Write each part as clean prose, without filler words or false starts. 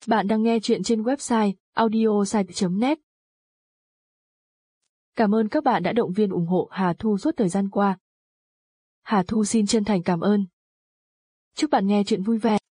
Bạn đang nghe chuyện trên website audiosite.net. Cảm ơn các bạn đã động viên ủng hộ Hà Thu suốt thời gian qua. Hà Thu xin chân thành cảm ơn. Chúc bạn nghe chuyện vui vẻ.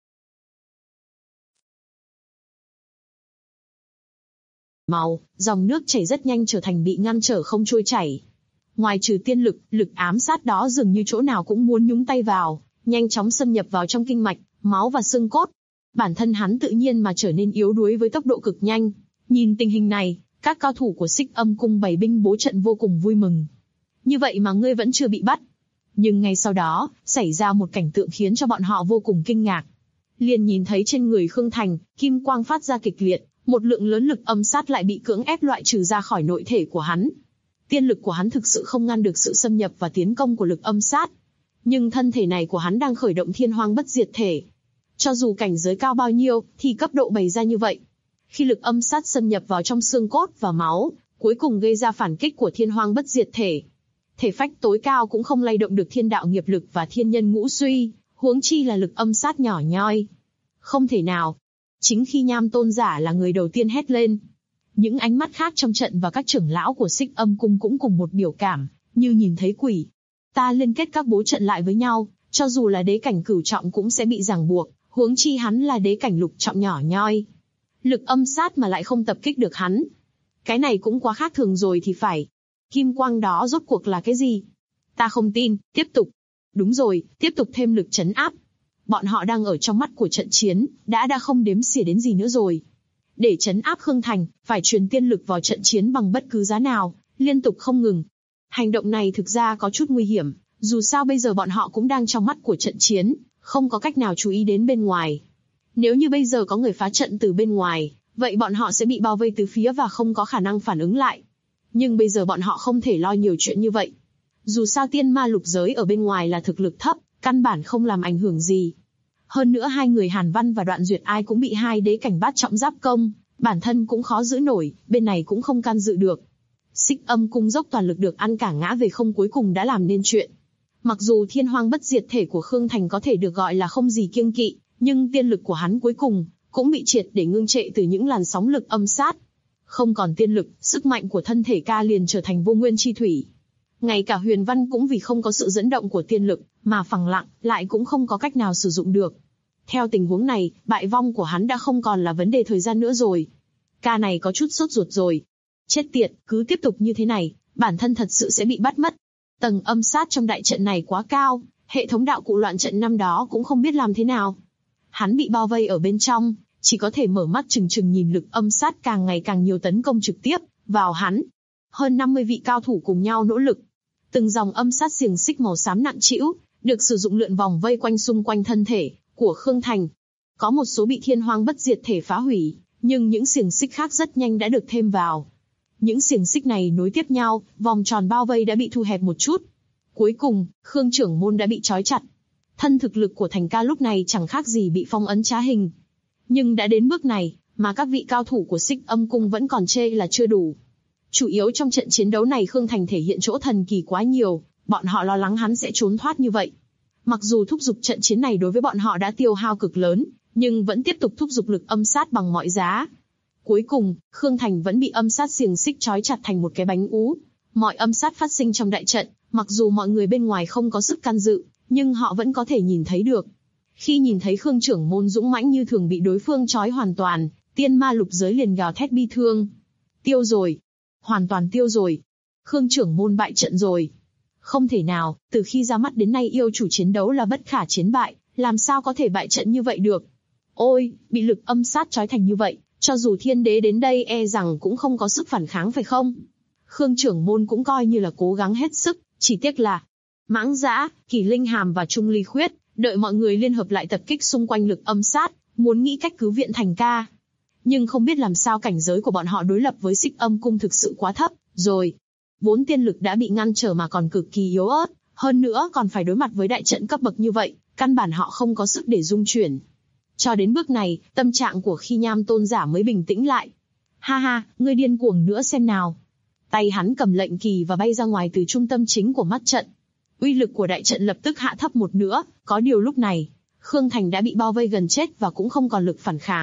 Màu, dòng nước chảy rất nhanh trở thành bị ngăn trở không trôi chảy. Ngoài trừ tiên lực, lực ám sát đó dường như chỗ nào cũng muốn nhúng tay vào, nhanh chóng xâm nhập vào trong kinh mạch, máu và xương cốt. Bản thân hắn tự nhiên mà trở nên yếu đuối với tốc độ cực nhanh. Nhìn tình hình này, các cao thủ của Xích Âm Cung bày binh bố trận vô cùng vui mừng. Như vậy mà ngươi vẫn chưa bị bắt. Nhưng ngay sau đó, xảy ra một cảnh tượng khiến cho bọn họ vô cùng kinh ngạc. Liền nhìn thấy trên người Khương Thành, kim quang phát ra kịch liệt, một lượng lớn lực âm sát lại bị cưỡng ép loại trừ ra khỏi nội thể của hắn. Tiên lực của hắn thực sự không ngăn được sự xâm nhập và tiến công của lực âm sát. Nhưng thân thể này của hắn đang khởi động thiên hoang bất diệt thể. Cho dù cảnh giới cao bao nhiêu, thì cấp độ bày ra như vậy. Khi lực âm sát xâm nhập vào trong xương cốt và máu, cuối cùng gây ra phản kích của thiên hoang bất diệt thể. Thể phách tối cao cũng không lay động được thiên đạo nghiệp lực và thiên nhân ngũ suy, huống chi là lực âm sát nhỏ nhoi. Không thể nào. Chính khi Nham Tôn Giả là người đầu tiên hét lên. Những ánh mắt khác trong trận và các trưởng lão của Xích Âm Cung cũng cùng một biểu cảm, như nhìn thấy quỷ. Ta liên kết các bố trận lại với nhau, cho dù là đế cảnh cửu trọng cũng sẽ bị ràng buộc, huống chi hắn là đế cảnh lục trọng nhỏ nhoi. Lực âm sát mà lại không tập kích được hắn. Cái này cũng quá khác thường rồi thì phải. Kim quang đó rốt cuộc là cái gì? Ta không tin, tiếp tục. Đúng rồi, tiếp tục thêm lực trấn áp. Bọn họ đang ở trong mắt của trận chiến, đã không đếm xỉa đến gì nữa rồi. Để trấn áp Khương Thành, phải truyền tiên lực vào trận chiến bằng bất cứ giá nào, liên tục không ngừng. Hành động này thực ra có chút nguy hiểm, dù sao bây giờ bọn họ cũng đang trong mắt của trận chiến, không có cách nào chú ý đến bên ngoài. Nếu như bây giờ có người phá trận từ bên ngoài, vậy bọn họ sẽ bị bao vây từ phía và không có khả năng phản ứng lại. Nhưng bây giờ bọn họ không thể lo nhiều chuyện như vậy. Dù sao tiên ma lục giới ở bên ngoài là thực lực thấp, căn bản không làm ảnh hưởng gì. Hơn nữa hai người Hàn Văn và Đoạn Duyệt ai cũng bị hai đế cảnh bát trọng giáp công, bản thân cũng khó giữ nổi, bên này cũng không can dự được. Xích Âm Cung dốc toàn lực được ăn cả ngã về không cuối cùng đã làm nên chuyện. Mặc dù thiên hoang bất diệt thể của Khương Thành có thể được gọi là không gì kiêng kỵ, nhưng tiên lực của hắn cuối cùng cũng bị triệt để ngưng trệ từ những làn sóng lực âm sát. Không còn tiên lực, sức mạnh của thân thể ca liền trở thành vô nguyên chi thủy. Ngay cả Huyền Văn cũng vì không có sự dẫn động của tiên lực, mà phẳng lặng, lại cũng không có cách nào sử dụng được. Theo tình huống này, bại vong của hắn đã không còn là vấn đề thời gian nữa rồi. Ca này có chút sốt ruột rồi. Chết tiệt, cứ tiếp tục như thế này, bản thân thật sự sẽ bị bắt mất. Tầng âm sát trong đại trận này quá cao, hệ thống đạo cụ loạn trận năm đó cũng không biết làm thế nào. Hắn bị bao vây ở bên trong, chỉ có thể mở mắt trừng trừng nhìn lực âm sát càng ngày càng nhiều tấn công trực tiếp vào hắn. Hơn 50 vị cao thủ cùng nhau nỗ lực. Từng dòng âm sát xiềng xích màu xám nặng trĩu, được sử dụng lượn vòng vây quanh xung quanh thân thể của Khương Thành. Có một số bị thiên hoang bất diệt thể phá hủy, nhưng những xiềng xích khác rất nhanh đã được thêm vào. Những xiềng xích này nối tiếp nhau, vòng tròn bao vây đã bị thu hẹp một chút. Cuối cùng, Khương trưởng môn đã bị trói chặt. Thân thực lực của Thành ca lúc này chẳng khác gì bị phong ấn trá hình. Nhưng đã đến bước này, mà các vị cao thủ của Xích Âm Cung vẫn còn chê là chưa đủ. Chủ yếu trong trận chiến đấu này Khương Thành thể hiện chỗ thần kỳ quá nhiều, bọn họ lo lắng hắn sẽ trốn thoát như vậy. Mặc dù thúc giục trận chiến này đối với bọn họ đã tiêu hao cực lớn, nhưng vẫn tiếp tục thúc giục lực âm sát bằng mọi giá. Cuối cùng, Khương Thành vẫn bị âm sát xiềng xích trói chặt thành một cái bánh ú. Mọi âm sát phát sinh trong đại trận, mặc dù mọi người bên ngoài không có sức can dự, nhưng họ vẫn có thể nhìn thấy được. Khi nhìn thấy Khương trưởng môn dũng mãnh như thường bị đối phương trói hoàn toàn, tiên ma lục giới liền gào thét bi thương. Tiêu rồi. Hoàn toàn tiêu rồi. Khương trưởng môn bại trận rồi. Không thể nào, từ khi ra mắt đến nay yêu chủ chiến đấu là bất khả chiến bại, làm sao có thể bại trận như vậy được. Ôi, bị lực âm sát trói thành như vậy, cho dù thiên đế đến đây e rằng cũng không có sức phản kháng phải không? Khương trưởng môn cũng coi như là cố gắng hết sức, chỉ tiếc là Mãng Dã, Kỳ Linh Hàm và Trung Ly Khuyết, đợi mọi người liên hợp lại tập kích xung quanh lực âm sát, muốn nghĩ cách cứu viện Thành ca. Nhưng không biết làm sao cảnh giới của bọn họ đối lập với Xích Âm Cung thực sự quá thấp, rồi. Vốn tiên lực đã bị ngăn trở mà còn cực kỳ yếu ớt, hơn nữa còn phải đối mặt với đại trận cấp bậc như vậy, căn bản họ không có sức để dung chuyển. Cho đến bước này, tâm trạng của Khi Nham Tôn Giả mới bình tĩnh lại. Ha ha, ngươi điên cuồng nữa xem nào. Tay hắn cầm lệnh kỳ và bay ra ngoài từ trung tâm chính của mắt trận. Uy lực của đại trận lập tức hạ thấp một nữa, có điều lúc này, Khương Thành đã bị bao vây gần chết và cũng không còn lực phản kháng,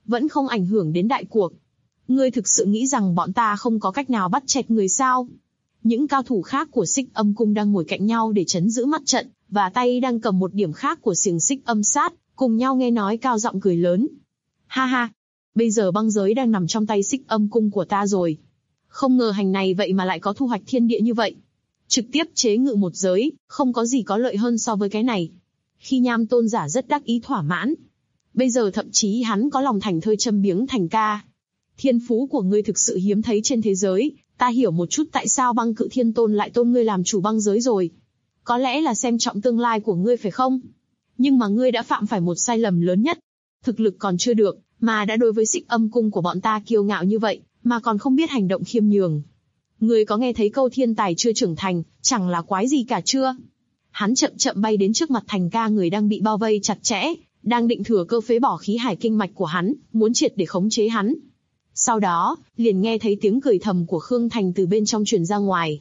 vẫn không ảnh hưởng đến đại cuộc. Ngươi thực sự nghĩ rằng bọn ta không có cách nào bắt chẹt người sao? Những cao thủ khác của Xích Âm Cung đang ngồi cạnh nhau để trấn giữ mắt trận, và tay đang cầm một điểm khác của xiềng xích âm sát, cùng nhau nghe nói cao giọng cười lớn. Ha ha, bây giờ băng giới đang nằm trong tay Xích Âm Cung của ta rồi. Không ngờ hành này vậy mà lại có thu hoạch thiên địa như vậy. Trực tiếp chế ngự một giới, không có gì có lợi hơn so với cái này. Khi Nham Tôn giả rất đắc ý thỏa mãn. Bây giờ thậm chí hắn có lòng thành thơi châm biếng Thành Ca. Thiên phú của ngươi thực sự hiếm thấy trên thế giới, ta hiểu một chút tại sao Băng Cự Thiên Tôn lại tôn ngươi làm chủ băng giới rồi. Có lẽ là xem trọng tương lai của ngươi phải không? Nhưng mà ngươi đã phạm phải một sai lầm lớn nhất. Thực lực còn chưa được, mà đã đối với Xích Âm Cung của bọn ta kiêu ngạo như vậy, mà còn không biết hành động khiêm nhường. Ngươi có nghe thấy câu thiên tài chưa trưởng thành, chẳng là quái gì cả chưa? Hắn chậm chậm bay đến trước mặt Thành Ca, người đang bị bao vây chặt chẽ, đang định thừa cơ phế bỏ khí hải kinh mạch của hắn, muốn triệt để khống chế hắn. Sau đó, liền nghe thấy tiếng cười thầm của Khương Thành từ bên trong truyền ra ngoài.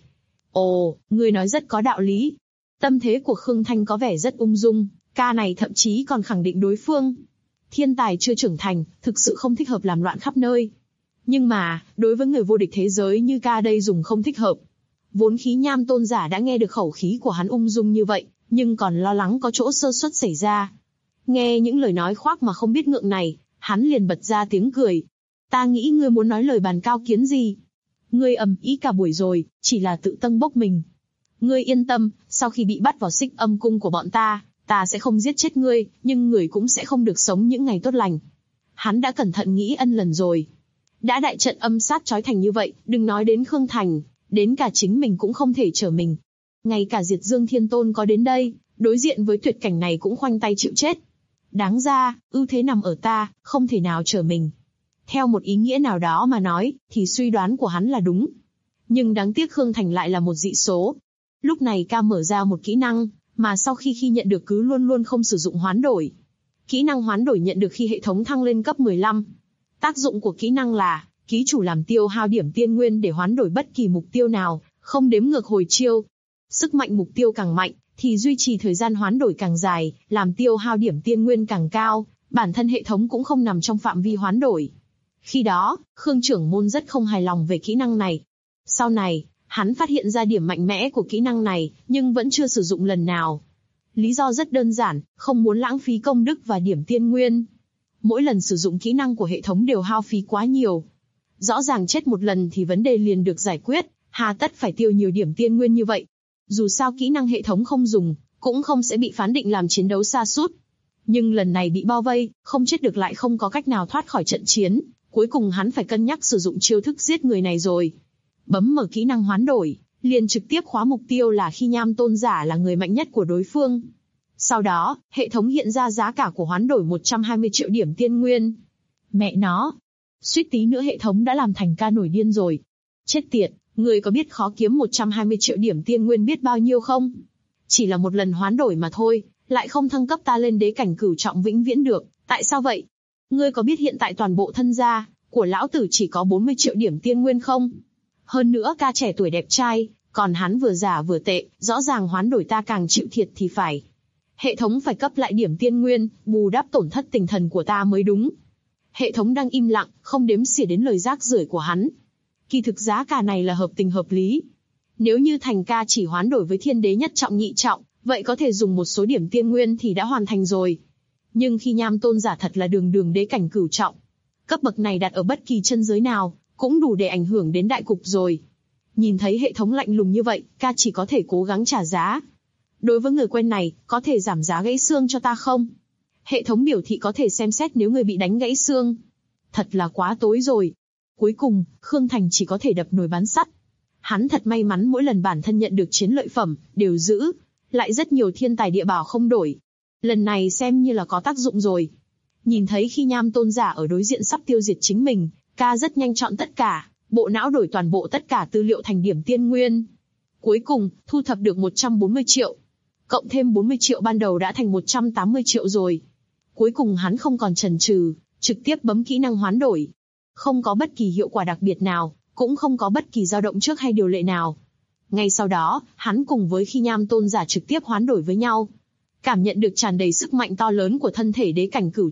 Ồ, ngươi nói rất có đạo lý. Tâm thế của Khương Thanh có vẻ rất ung dung, ca này thậm chí còn khẳng định đối phương. Thiên tài chưa trưởng thành, thực sự không thích hợp làm loạn khắp nơi. Nhưng mà, đối với người vô địch thế giới như ca đây dùng không thích hợp. Vốn khí Nham Tôn giả đã nghe được khẩu khí của hắn ung dung như vậy, nhưng còn lo lắng có chỗ sơ suất xảy ra. Nghe những lời nói khoác mà không biết ngượng này, hắn liền bật ra tiếng cười. Ta nghĩ ngươi muốn nói lời bàn cao kiến gì? Ngươi ầm ĩ cả buổi rồi, chỉ là tự tâng bốc mình. Ngươi yên tâm, sau khi bị bắt vào Xích Âm Cung của bọn ta, ta sẽ không giết chết ngươi, nhưng ngươi cũng sẽ không được sống những ngày tốt lành. Hắn đã cẩn thận nghĩ ân lần rồi. Đã đại trận âm sát trói thành như vậy, đừng nói đến Khương Thành, đến cả chính mình cũng không thể trở mình. Ngay cả Diệt Dương Thiên Tôn có đến đây, đối diện với tuyệt cảnh này cũng khoanh tay chịu chết. Đáng ra, ưu thế nằm ở ta, không thể nào trở mình. Theo một ý nghĩa nào đó mà nói, thì suy đoán của hắn là đúng. Nhưng đáng tiếc Khương Thành lại là một dị số. Lúc này ca mở ra một kỹ năng, mà sau khi nhận được cứ luôn luôn không sử dụng hoán đổi. Kỹ năng hoán đổi nhận được khi hệ thống thăng lên cấp 15. Tác dụng của kỹ năng là, ký chủ làm tiêu hao điểm tiên nguyên để hoán đổi bất kỳ mục tiêu nào, không đếm ngược hồi chiêu. Sức mạnh mục tiêu càng mạnh, thì duy trì thời gian hoán đổi càng dài, làm tiêu hao điểm tiên nguyên càng cao, bản thân hệ thống cũng không nằm trong phạm vi hoán đổi. Khi đó, Khương trưởng môn rất không hài lòng về kỹ năng này. Sau này, hắn phát hiện ra điểm mạnh mẽ của kỹ năng này, nhưng vẫn chưa sử dụng lần nào. Lý do rất đơn giản, không muốn lãng phí công đức và điểm tiên nguyên. Mỗi lần sử dụng kỹ năng của hệ thống đều hao phí quá nhiều. Rõ ràng chết một lần thì vấn đề liền được giải quyết, hà tất phải tiêu nhiều điểm tiên nguyên như vậy. Dù sao kỹ năng hệ thống không dùng, cũng không sẽ bị phán định làm chiến đấu sa sút. Nhưng lần này bị bao vây, không chết được lại không có cách nào thoát khỏi trận chiến. Cuối cùng hắn phải cân nhắc sử dụng chiêu thức giết người này rồi. Bấm mở kỹ năng hoán đổi, liền trực tiếp khóa mục tiêu là khi Nham Tôn giả là người mạnh nhất của đối phương. Sau đó, hệ thống hiện ra giá cả của hoán đổi 120 triệu điểm tiên nguyên. Mẹ nó! Suýt tí nữa hệ thống đã làm Thành Ca nổi điên rồi. Chết tiệt, người có biết khó kiếm 120 triệu điểm tiên nguyên biết bao nhiêu không? Chỉ là một lần hoán đổi mà thôi, lại không thăng cấp ta lên đế cảnh cửu trọng vĩnh viễn được, tại sao vậy? Ngươi có biết hiện tại toàn bộ thân gia của lão tử chỉ có 40 triệu điểm tiên nguyên không? Hơn nữa ca trẻ tuổi đẹp trai, còn hắn vừa già vừa tệ, rõ ràng hoán đổi ta càng chịu thiệt thì phải. Hệ thống phải cấp lại điểm tiên nguyên, bù đắp tổn thất tinh thần của ta mới đúng. Hệ thống đang im lặng, không đếm xỉa đến lời rác rưởi của hắn. Kỳ thực giá cả này là hợp tình hợp lý. Nếu như Thành Ca chỉ hoán đổi với thiên đế nhất trọng nhị trọng, vậy có thể dùng một số điểm tiên nguyên thì đã hoàn thành rồi. Nhưng khi Nham Tôn giả thật là đường đế cảnh cửu trọng, cấp bậc này đặt ở bất kỳ chân giới nào, cũng đủ để ảnh hưởng đến đại cục rồi. Nhìn thấy hệ thống lạnh lùng như vậy, ca chỉ có thể cố gắng trả giá. Đối với người quen này, có thể giảm giá gãy xương cho ta không? Hệ thống biểu thị có thể xem xét nếu người bị đánh gãy xương. Thật là quá tối rồi. Cuối cùng, Khương Thành chỉ có thể đập nồi bán sắt. Hắn thật may mắn mỗi lần bản thân nhận được chiến lợi phẩm, đều giữ. Lại rất nhiều thiên tài địa bảo không đổi. Lần này xem như là có tác dụng rồi. Nhìn thấy khi Nham Tôn giả ở đối diện sắp tiêu diệt chính mình, ca rất nhanh chọn tất cả, bộ não đổi toàn bộ tất cả tư liệu thành điểm tiên nguyên. Cuối cùng, thu thập được 140 triệu. Cộng thêm 40 triệu ban đầu đã thành 180 triệu rồi. Cuối cùng hắn không còn chần chừ, trực tiếp bấm kỹ năng hoán đổi. Không có bất kỳ hiệu quả đặc biệt nào, cũng không có bất kỳ dao động trước hay điều lệ nào. Ngay sau đó, hắn cùng với khi Nham Tôn giả trực tiếp hoán đổi với nhau. Cảm nhận được tràn đầy sức mạnh to lớn của thân thể đế cảnh cửu trọng,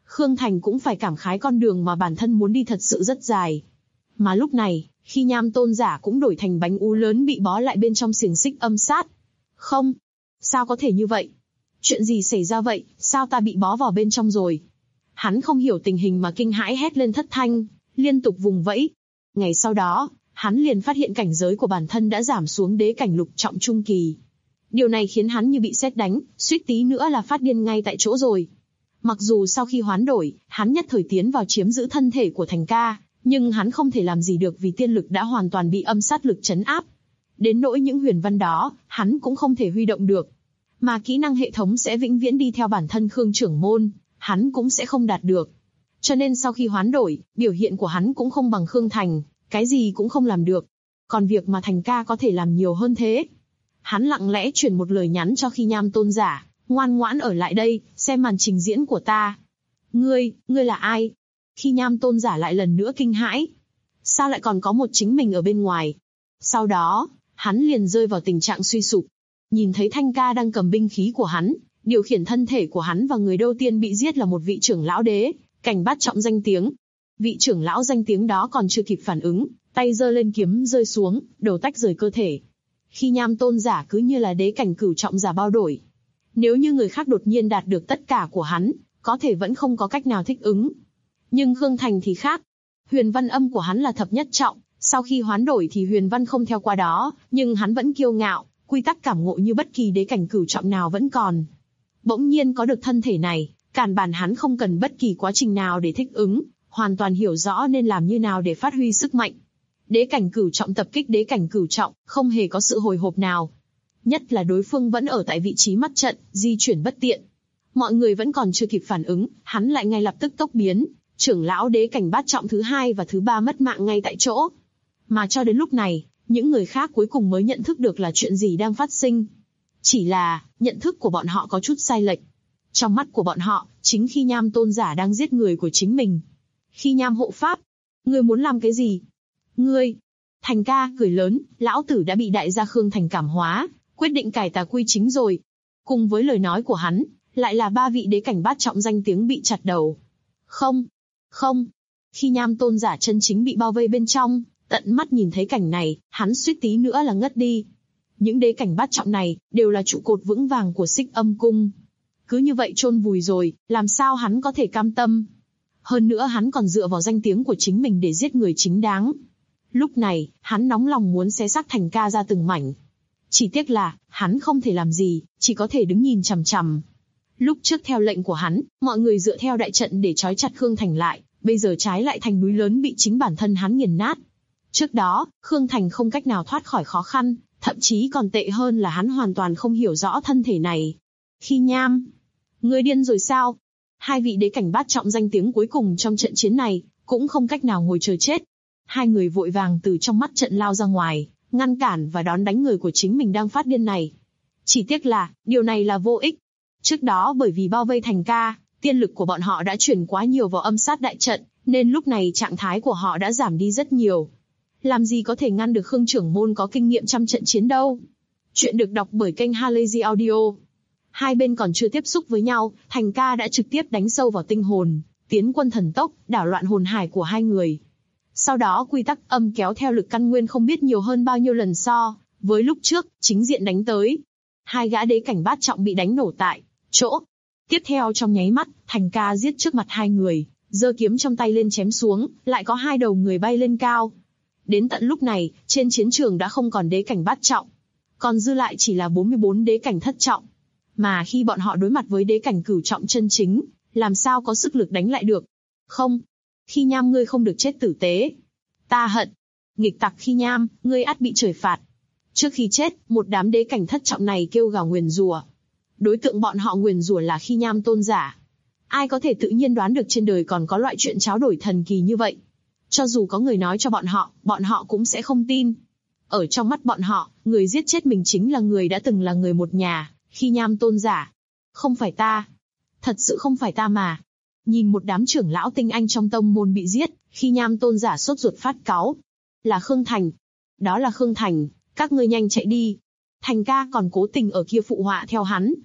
Khương Thành cũng phải cảm khái con đường mà bản thân muốn đi thật sự rất dài. Mà lúc này, khi Nham Tôn giả cũng đổi thành bánh ú lớn bị bó lại bên trong xiềng xích âm sát. Không, sao có thể như vậy? Chuyện gì xảy ra vậy, sao ta bị bó vào bên trong rồi? Hắn không hiểu tình hình mà kinh hãi hét lên thất thanh, liên tục vùng vẫy. Ngày sau đó, hắn liền phát hiện cảnh giới của bản thân đã giảm xuống đế cảnh lục trọng trung kỳ. Điều này khiến hắn như bị sét đánh, suýt tí nữa là phát điên ngay tại chỗ rồi. Mặc dù sau khi hoán đổi, hắn nhất thời tiến vào chiếm giữ thân thể của Thành Ca, nhưng hắn không thể làm gì được vì tiên lực đã hoàn toàn bị âm sát lực trấn áp. Đến nỗi những huyền văn đó, hắn cũng không thể huy động được. Mà kỹ năng hệ thống sẽ vĩnh viễn đi theo bản thân Khương trưởng môn, hắn cũng sẽ không đạt được. Cho nên sau khi hoán đổi, biểu hiện của hắn cũng không bằng Khương Thành, cái gì cũng không làm được. Còn việc mà Thành Ca có thể làm nhiều hơn thế. Hắn lặng lẽ truyền một lời nhắn cho Khi Nham tôn giả, ngoan ngoãn ở lại đây, xem màn trình diễn của ta. Ngươi là ai? Khi Nham tôn giả lại lần nữa kinh hãi. Sao lại còn có một chính mình ở bên ngoài? Sau đó, hắn liền rơi vào tình trạng suy sụp. Nhìn thấy Thanh Ca đang cầm binh khí của hắn, điều khiển thân thể của hắn và người đầu tiên bị giết là một vị trưởng lão đế, cảnh bát trọng danh tiếng. Vị trưởng lão danh tiếng đó còn chưa kịp phản ứng, tay giơ lên kiếm rơi xuống, đầu tách rời cơ thể. Khi Nham tôn giả cứ như là đế cảnh cửu trọng giả bao đổi. Nếu như người khác đột nhiên đạt được tất cả của hắn, có thể vẫn không có cách nào thích ứng. Nhưng Khương Thành thì khác. Huyền văn âm của hắn là thập nhất trọng, sau khi hoán đổi thì huyền văn không theo qua đó, nhưng hắn vẫn kiêu ngạo, quy tắc cảm ngộ như bất kỳ đế cảnh cửu trọng nào vẫn còn. Bỗng nhiên có được thân thể này, càn bản hắn không cần bất kỳ quá trình nào để thích ứng, hoàn toàn hiểu rõ nên làm như nào để phát huy sức mạnh. Đế cảnh cửu trọng tập kích đế cảnh cửu trọng, không hề có sự hồi hộp nào. Nhất là đối phương vẫn ở tại vị trí mắt trận, di chuyển bất tiện. Mọi người vẫn còn chưa kịp phản ứng, hắn lại ngay lập tức tốc biến, trưởng lão đế cảnh bát trọng thứ 2 và thứ 3 mất mạng ngay tại chỗ. Mà cho đến lúc này, những người khác cuối cùng mới nhận thức được là chuyện gì đang phát sinh. Chỉ là, nhận thức của bọn họ có chút sai lệch. Trong mắt của bọn họ, chính Khi Nham tôn giả đang giết người của chính mình. Khi Nham hộ pháp, ngươi muốn làm cái gì? Ngươi! Thành Ca cười lớn, lão tử đã bị đại gia Khương Thành cảm hóa, quyết định cải tà quy chính rồi. Cùng với lời nói của hắn, lại là 3 vị đế cảnh bát trọng danh tiếng bị chặt đầu. Không! Khi Nham tôn giả chân chính bị bao vây bên trong, tận mắt nhìn thấy cảnh này, hắn suýt tí nữa là ngất đi. Những đế cảnh bát trọng này, đều là trụ cột vững vàng của Xích Âm Cung. Cứ như vậy chôn vùi rồi, làm sao hắn có thể cam tâm? Hơn nữa hắn còn dựa vào danh tiếng của chính mình để giết người chính đáng. Lúc này, hắn nóng lòng muốn xé xác Thành Ca ra từng mảnh. Chỉ tiếc là, hắn không thể làm gì, chỉ có thể đứng nhìn chằm chằm. Lúc trước theo lệnh của hắn, mọi người dựa theo đại trận để trói chặt Khương Thành lại, bây giờ trái lại thành núi lớn bị chính bản thân hắn nghiền nát. Trước đó, Khương Thành không cách nào thoát khỏi khó khăn, thậm chí còn tệ hơn là hắn hoàn toàn không hiểu rõ thân thể này. Khi Nham, ngươi điên rồi sao? 2 vị đế cảnh bát trọng danh tiếng cuối cùng trong trận chiến này, cũng không cách nào ngồi chờ chết. 2 người vội vàng từ trong mắt trận lao ra ngoài, ngăn cản và đón đánh người của chính mình đang phát điên này. Chỉ tiếc là, điều này là vô ích. Trước đó bởi vì bao vây Thành Ca, tiên lực của bọn họ đã chuyển quá nhiều vào âm sát đại trận, nên lúc này trạng thái của họ đã giảm đi rất nhiều. Làm gì có thể ngăn được Khương trưởng môn có kinh nghiệm trăm trận chiến đâu. Chuyện được đọc bởi kênh Halazy Audio. Hai bên còn chưa tiếp xúc với nhau, Thành Ca đã trực tiếp đánh sâu vào tinh hồn, tiến quân thần tốc, đảo loạn hồn hải của 2 người. Sau đó quy tắc âm kéo theo lực căn nguyên không biết nhiều hơn bao nhiêu lần so với lúc trước, chính diện đánh tới. 2 gã đế cảnh bát trọng bị đánh nổ tại chỗ. Tiếp theo trong nháy mắt, Thành Ca giết trước mặt 2 người, giơ kiếm trong tay lên chém xuống, lại có 2 đầu người bay lên cao. Đến tận lúc này, trên chiến trường đã không còn đế cảnh bát trọng, còn dư lại chỉ là 44 đế cảnh thất trọng. Mà khi bọn họ đối mặt với đế cảnh cửu trọng chân chính, làm sao có sức lực đánh lại được? Không, Khi Nham ngươi không được chết tử tế. Ta hận. Nghịch tặc Khi Nham, ngươi ắt bị trời phạt. Trước khi chết, một đám đế cảnh thất trọng này kêu gào nguyền rủa. Đối tượng bọn họ nguyền rủa là Khi Nham tôn giả. Ai có thể tự nhiên đoán được trên đời còn có loại chuyện tráo đổi thần kỳ như vậy? Cho dù có người nói cho bọn họ cũng sẽ không tin. Ở trong mắt bọn họ, người giết chết mình chính là người đã từng là người một nhà, Khi Nham tôn giả. Không phải ta. Thật sự không phải ta mà. Nhìn một đám trưởng lão tinh anh trong tông môn bị giết, Khi Nham tôn giả sốt ruột phát cáu. Là Khương Thành. Đó là Khương Thành, các ngươi nhanh chạy đi. Thành Ca còn cố tình ở kia phụ họa theo hắn.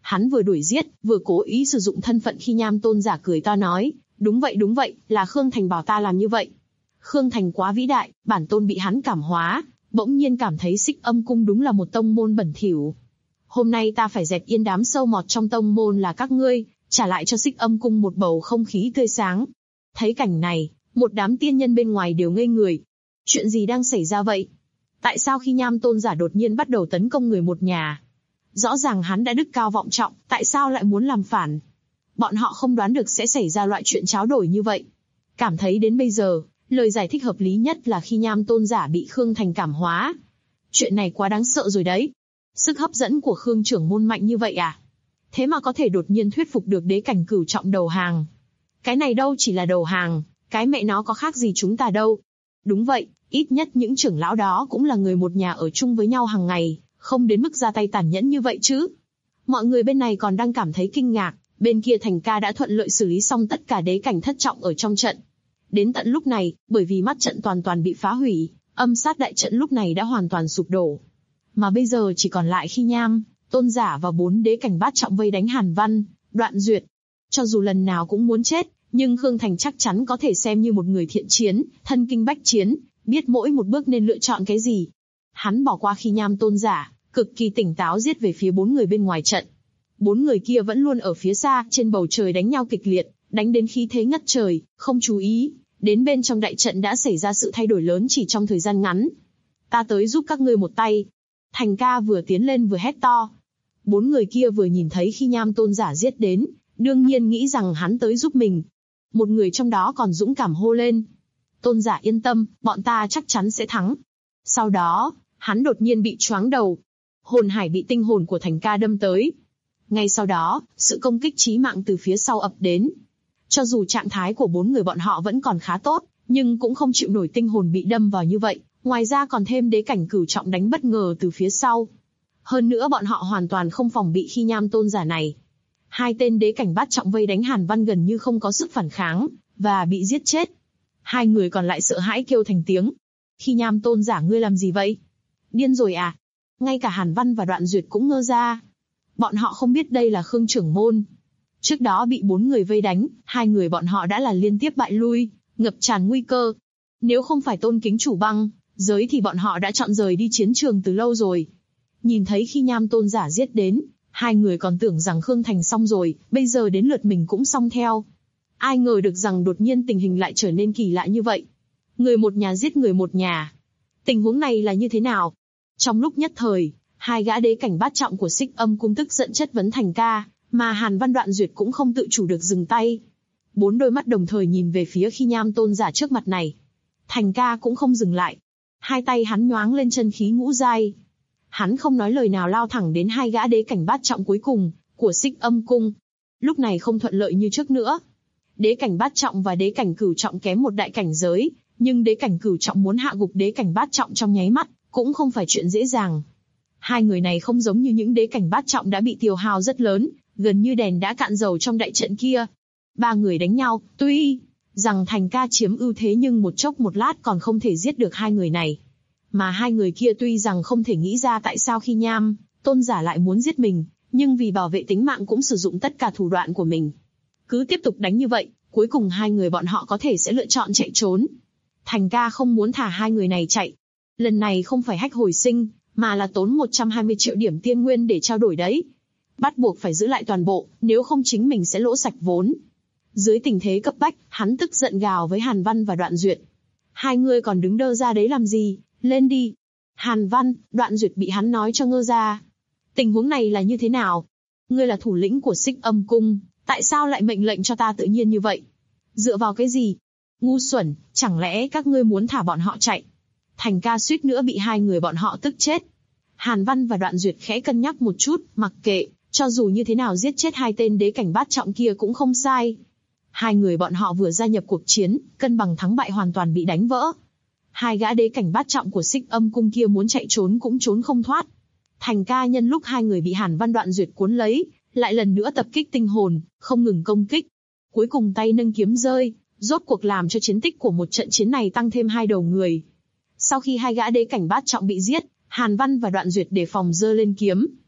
Hắn vừa đuổi giết, vừa cố ý sử dụng thân phận Khi Nham tôn giả cười to nói, đúng vậy, là Khương Thành bảo ta làm như vậy. Khương Thành quá vĩ đại, bản tôn bị hắn cảm hóa, bỗng nhiên cảm thấy Xích Âm Cung đúng là một tông môn bẩn thỉu. Hôm nay ta phải dẹp yên đám sâu mọt trong tông môn là các ngươi, trả lại cho Xích Âm Cung một bầu không khí tươi sáng. Thấy cảnh này, một đám tiên nhân bên ngoài đều ngây người. Chuyện gì đang xảy ra vậy? Tại sao Khi Nham tôn giả đột nhiên bắt đầu tấn công người một nhà? Rõ ràng hắn đã đức cao vọng trọng, tại sao lại muốn làm phản? Bọn họ không đoán được sẽ xảy ra loại chuyện tráo đổi như vậy. Cảm thấy đến bây giờ, lời giải thích hợp lý nhất là Khi Nham tôn giả bị Khương Thành cảm hóa. Chuyện này quá đáng sợ rồi đấy. Sức hấp dẫn của Khương trưởng môn mạnh như vậy à? Thế mà có thể đột nhiên thuyết phục được đế cảnh cửu trọng đầu hàng. Cái này đâu chỉ là đầu hàng, cái mẹ nó có khác gì chúng ta đâu. Đúng vậy, ít nhất những trưởng lão đó cũng là người một nhà ở chung với nhau hàng ngày, không đến mức ra tay tàn nhẫn như vậy chứ. Mọi người bên này còn đang cảm thấy kinh ngạc, bên kia Thành Ca đã thuận lợi xử lý xong tất cả đế cảnh thất trọng ở trong trận. Đến tận lúc này, bởi vì mắt trận toàn bị phá hủy, âm sát đại trận lúc này đã hoàn toàn sụp đổ. Mà bây giờ chỉ còn lại Khi Nham, tôn giả và 4 đế cảnh bát trọng vây đánh Hàn Văn, Đoạn Duyệt. Cho dù lần nào cũng muốn chết, nhưng Khương Thành chắc chắn có thể xem như một người thiện chiến, thân kinh bách chiến, biết mỗi một bước nên lựa chọn cái gì. Hắn bỏ qua Khi Nham tôn giả, cực kỳ tỉnh táo giết về phía 4 người bên ngoài trận. 4 người kia vẫn luôn ở phía xa, trên bầu trời đánh nhau kịch liệt, đánh đến khí thế ngất trời, không chú ý, đến bên trong đại trận đã xảy ra sự thay đổi lớn chỉ trong thời gian ngắn. Ta tới giúp các ngươi một tay. Thành Ca vừa tiến lên vừa hét to. 4 người kia vừa nhìn thấy Khi Nham tôn giả giết đến, đương nhiên nghĩ rằng hắn tới giúp mình. Một người trong đó còn dũng cảm hô lên. Tôn giả yên tâm, bọn ta chắc chắn sẽ thắng. Sau đó, hắn đột nhiên bị choáng đầu. Hồn hải bị tinh hồn của Thành Ca đâm tới. Ngay sau đó, sự công kích chí mạng từ phía sau ập đến. Cho dù trạng thái của 4 người bọn họ vẫn còn khá tốt, nhưng cũng không chịu nổi tinh hồn bị đâm vào như vậy. Ngoài ra còn thêm đế cảnh cửu trọng đánh bất ngờ từ phía sau. Hơn nữa bọn họ hoàn toàn không phòng bị Khi Nham tôn giả này. 2 tên đế cảnh bát trọng vây đánh Hàn Văn gần như không có sức phản kháng, và bị giết chết. 2 người còn lại sợ hãi kêu thành tiếng. Khi Nham tôn giả ngươi làm gì vậy? Điên rồi à? Ngay cả Hàn Văn và Đoạn Duyệt cũng ngơ ra. Bọn họ không biết đây là Khương trưởng môn. Trước đó bị 4 người vây đánh, 2 người bọn họ đã là liên tiếp bại lui, ngập tràn nguy cơ. Nếu không phải tôn kính chủ băng giới thì bọn họ đã chọn rời đi chiến trường từ lâu rồi. Nhìn thấy Khi Nham tôn giả giết đến, 2 người còn tưởng rằng Khương Thành xong rồi, bây giờ đến lượt mình cũng xong theo. Ai ngờ được rằng đột nhiên tình hình lại trở nên kỳ lạ như vậy. Người một nhà giết người một nhà. Tình huống này là như thế nào? Trong lúc nhất thời, 2 gã đế cảnh bát trọng của Xích Âm Cung tức giận chất vấn Thành Ca, mà Hàn Văn Đoạn Duyệt cũng không tự chủ được dừng tay. 4 đôi mắt đồng thời nhìn về phía Khi Nham tôn giả trước mặt này. Thành Ca cũng không dừng lại. 2 tay hắn nhoáng lên chân khí ngũ giai. Hắn không nói lời nào lao thẳng đến 2 gã đế cảnh bát trọng cuối cùng của Xích Âm Cung. Lúc này không thuận lợi như trước nữa. Đế cảnh bát trọng và đế cảnh cửu trọng kém một đại cảnh giới, nhưng đế cảnh cửu trọng muốn hạ gục đế cảnh bát trọng trong nháy mắt, cũng không phải chuyện dễ dàng. 2 người này không giống như những đế cảnh bát trọng đã bị tiêu hao rất lớn, gần như đèn đã cạn dầu trong đại trận kia. 3 người đánh nhau, tuy rằng Thành Ca chiếm ưu thế nhưng một chốc một lát còn không thể giết được 2 người này. Mà 2 người kia tuy rằng không thể nghĩ ra tại sao Khi Nham tôn giả lại muốn giết mình, nhưng vì bảo vệ tính mạng cũng sử dụng tất cả thủ đoạn của mình. Cứ tiếp tục đánh như vậy, cuối cùng 2 người bọn họ có thể sẽ lựa chọn chạy trốn. Thành Ca không muốn thả 2 người này chạy. Lần này không phải hách hồi sinh, mà là tốn 120 triệu điểm tiên nguyên để trao đổi đấy. Bắt buộc phải giữ lại toàn bộ, nếu không chính mình sẽ lỗ sạch vốn. Dưới tình thế cấp bách, hắn tức giận gào với Hàn Văn và Đoạn Duyệt. 2 người còn đứng đơ ra đấy làm gì, lên đi. Hàn Văn, Đoạn Duyệt bị hắn nói cho ngơ ra. Tình huống này là như thế nào? Ngươi là thủ lĩnh của Xích Âm Cung, tại sao lại mệnh lệnh cho ta tự nhiên như vậy? Dựa vào cái gì? Ngu xuẩn, chẳng lẽ các ngươi muốn thả bọn họ chạy? Thành Ca suýt nữa bị 2 người bọn họ tức chết. Hàn Văn và Đoạn Duyệt khẽ cân nhắc một chút, mặc kệ, cho dù như thế nào giết chết 2 tên đế cảnh bát trọng kia cũng không sai. 2 người bọn họ vừa gia nhập cuộc chiến, cân bằng thắng bại hoàn toàn bị đánh vỡ. 2 gã đế cảnh bát trọng của Xích Âm Cung kia muốn chạy trốn cũng trốn không thoát. Thành Ca nhân lúc 2 người bị Hàn Văn Đoạn Duyệt cuốn lấy, lại lần nữa tập kích tinh hồn, không ngừng công kích. Cuối cùng tay nâng kiếm rơi, rốt cuộc làm cho chiến tích của một trận chiến này tăng thêm 2 đầu người. Sau khi 2 gã đế cảnh bát trọng bị giết, Hàn Văn và Đoạn Duyệt đề phòng giơ lên kiếm.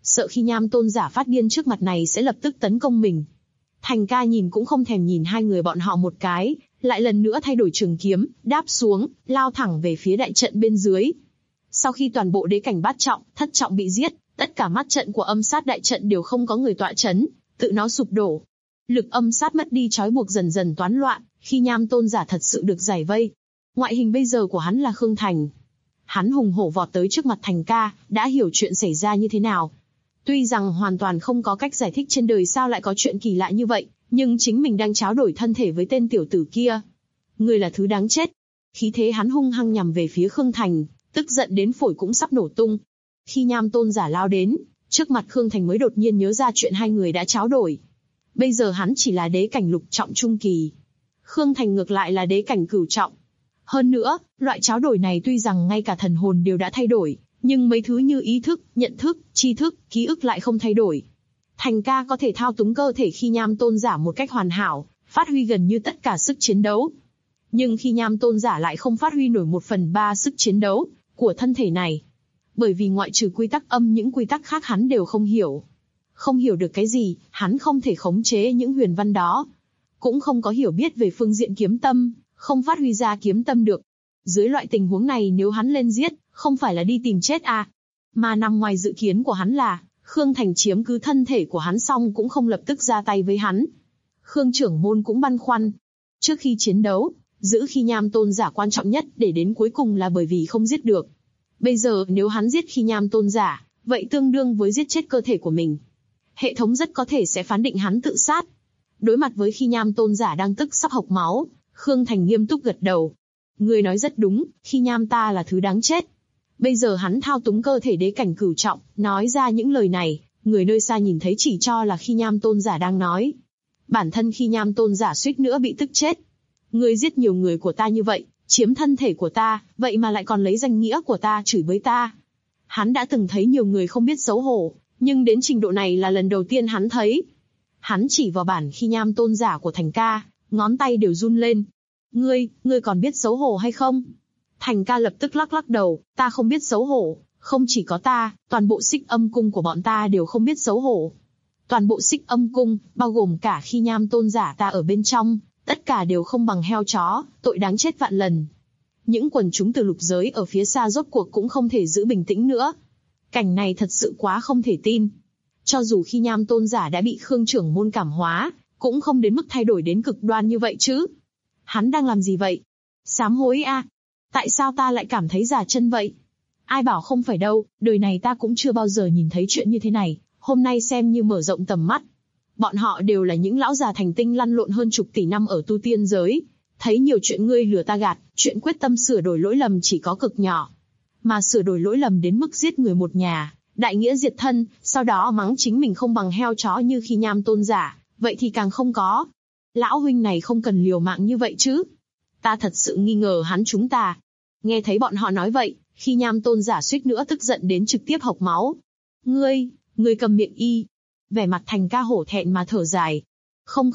sợ khi Nham Tôn giả phát điên trước mặt này sẽ lập tức tấn công mình. Thành ca nhìn cũng không thèm nhìn hai người bọn họ một cái, lại lần nữa thay đổi trường kiếm, đáp xuống, lao thẳng về phía đại trận bên dưới. Sau khi toàn bộ đế cảnh bát trọng, thất trọng bị giết, tất cả mắt trận của âm sát đại trận đều không có người tọa chấn, tự nó sụp đổ. Lực âm sát mất đi trói buộc dần dần toán loạn, khi Nham Tôn giả thật sự được giải vây. Ngoại hình bây giờ của hắn là Khương Thành. Hắn hùng hổ vọt tới trước mặt Thành ca, đã hiểu chuyện xảy ra như thế nào. Tuy rằng hoàn toàn không có cách giải thích trên đời sao lại có chuyện kỳ lạ như vậy, nhưng chính mình đang tráo đổi thân thể với tên tiểu tử kia. Ngươi là thứ đáng chết. Khí thế hắn hung hăng nhằm về phía Khương Thành, tức giận đến phổi cũng sắp nổ tung. Khi Nham Tôn giả lao đến, trước mặt Khương Thành mới đột nhiên nhớ ra chuyện hai người đã tráo đổi. Bây giờ hắn chỉ là đế cảnh lục trọng trung kỳ. Khương Thành ngược lại là đế cảnh cửu trọng. Hơn nữa, loại tráo đổi này tuy rằng ngay cả thần hồn đều đã thay đổi, nhưng mấy thứ như ý thức, nhận thức, tri thức, ký ức lại không thay đổi. Thành ca có thể thao túng cơ thể khi Nham Tôn giả một cách hoàn hảo, phát huy gần như tất cả sức chiến đấu. Nhưng khi Nham Tôn giả lại không phát huy nổi 1/3 sức chiến đấu của thân thể này. Bởi vì ngoại trừ quy tắc âm những quy tắc khác hắn đều không hiểu. Không hiểu được cái gì, hắn không thể khống chế những huyền văn đó. Cũng không có hiểu biết về phương diện kiếm tâm, không phát huy ra kiếm tâm được. Dưới loại tình huống này nếu hắn lên giết, không phải là đi tìm chết à? Mà nằm ngoài dự kiến của hắn là, Khương Thành chiếm cứ thân thể của hắn xong cũng không lập tức ra tay với hắn. Khương trưởng môn cũng băn khoăn. Trước khi chiến đấu, giữ khi Nham Tôn giả quan trọng nhất để đến cuối cùng là bởi vì không giết được. Bây giờ nếu hắn giết khi Nham Tôn giả, vậy tương đương với giết chết cơ thể của mình. Hệ thống rất có thể sẽ phán định hắn tự sát. Đối mặt với khi Nham Tôn giả đang tức sắp hộc máu, Khương Thành nghiêm túc gật đầu. Ngươi nói rất đúng, khi Nham ta là thứ đáng chết. Bây giờ hắn thao túng cơ thể đế cảnh cửu trọng, nói ra những lời này, người nơi xa nhìn thấy chỉ cho là khi Nham Tôn giả đang nói. Bản thân khi Nham Tôn giả suýt nữa bị tức chết. Ngươi giết nhiều người của ta như vậy, chiếm thân thể của ta, vậy mà lại còn lấy danh nghĩa của ta chửi bới ta. Hắn đã từng thấy nhiều người không biết xấu hổ, nhưng đến trình độ này là lần đầu tiên hắn thấy. Hắn chỉ vào bản khi Nham Tôn giả của Thành ca, ngón tay đều run lên. Ngươi còn biết xấu hổ hay không? Thành ca lập tức lắc đầu, ta không biết xấu hổ, không chỉ có ta, toàn bộ Xích Âm cung của bọn ta đều không biết xấu hổ. Toàn bộ Xích Âm cung, bao gồm cả khi Nham Tôn giả ta ở bên trong, tất cả đều không bằng heo chó, tội đáng chết vạn lần. Những quần chúng từ lục giới ở phía xa rốt cuộc cũng không thể giữ bình tĩnh nữa. Cảnh này thật sự quá không thể tin. Cho dù khi Nham Tôn giả đã bị Khương trưởng môn cảm hóa, cũng không đến mức thay đổi đến cực đoan như vậy chứ. Hắn đang làm gì vậy? Sám hối à? Tại sao ta lại cảm thấy giả chân vậy? Ai bảo không phải đâu, đời này ta cũng chưa bao giờ nhìn thấy chuyện như thế này, hôm nay xem như mở rộng tầm mắt. Bọn họ đều là những lão già thành tinh lăn lộn hơn chục tỷ năm ở tu tiên giới. Thấy nhiều chuyện ngươi lừa ta gạt, chuyện quyết tâm sửa đổi lỗi lầm chỉ có cực nhỏ. Mà sửa đổi lỗi lầm đến mức giết người một nhà, đại nghĩa diệt thân, sau đó mắng chính mình không bằng heo chó như khi Nham Tôn giả, vậy thì càng không có. Lão huynh này không cần liều mạng như vậy chứ. Ta thật sự nghi ngờ hắn chúng ta. Nghe thấy bọn họ nói vậy, khi Nham Tôn giả suýt nữa tức giận đến trực tiếp hộc máu. Ngươi cầm miệng y. Vẻ mặt Thành ca hổ thẹn mà thở dài. Không,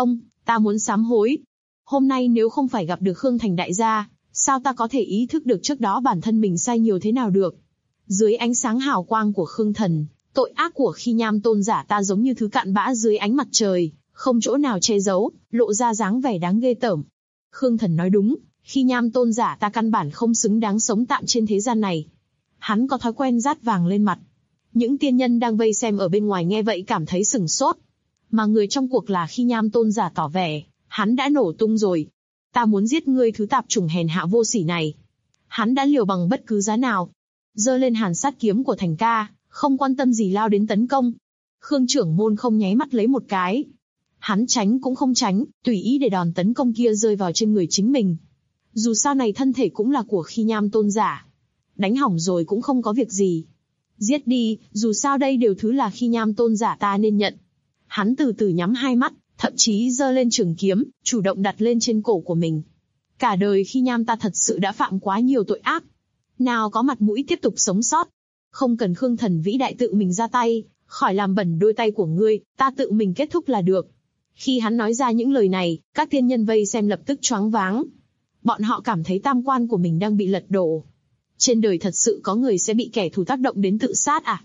ta muốn sám hối. Hôm nay nếu không phải gặp được Khương Thành đại gia, sao ta có thể ý thức được trước đó bản thân mình sai nhiều thế nào được. Dưới ánh sáng hào quang của Khương Thần, tội ác của khi Nham Tôn giả ta giống như thứ cặn bã dưới ánh mặt trời, không chỗ nào che giấu, lộ ra dáng vẻ đáng ghê tởm. Khương Thần nói đúng, khi Nham Tôn giả ta căn bản không xứng đáng sống tạm trên thế gian này. Hắn có thói quen rát vàng lên mặt. Những tiên nhân đang vây xem ở bên ngoài nghe vậy cảm thấy sửng sốt. Mà người trong cuộc là khi Nham Tôn giả tỏ vẻ, hắn đã nổ tung rồi. Ta muốn giết ngươi thứ tạp chủng hèn hạ vô sỉ này. Hắn đã liều bằng bất cứ giá nào. Giơ lên hàn sát kiếm của Thành ca, không quan tâm gì lao đến tấn công. Khương trưởng môn không nháy mắt lấy một cái. Hắn tránh cũng không tránh, tùy ý để đòn tấn công kia rơi vào trên người chính mình. Dù sao này thân thể cũng là của khi Nham Tôn giả. Đánh hỏng rồi cũng không có việc gì. Giết đi, dù sao đây đều thứ là khi Nham Tôn giả ta nên nhận. Hắn từ từ nhắm hai mắt, thậm chí giơ lên trường kiếm, chủ động đặt lên trên cổ của mình. Cả đời khi Nham ta thật sự đã phạm quá nhiều tội ác. Nào có mặt mũi tiếp tục sống sót. Không cần Khương Thần vĩ đại tự mình ra tay, khỏi làm bẩn đôi tay của ngươi, ta tự mình kết thúc là được. Khi hắn nói ra những lời này, các tiên nhân vây xem lập tức choáng váng. Bọn họ cảm thấy tam quan của mình đang bị lật đổ. Trên đời thật sự có người sẽ bị kẻ thù tác động đến tự sát à?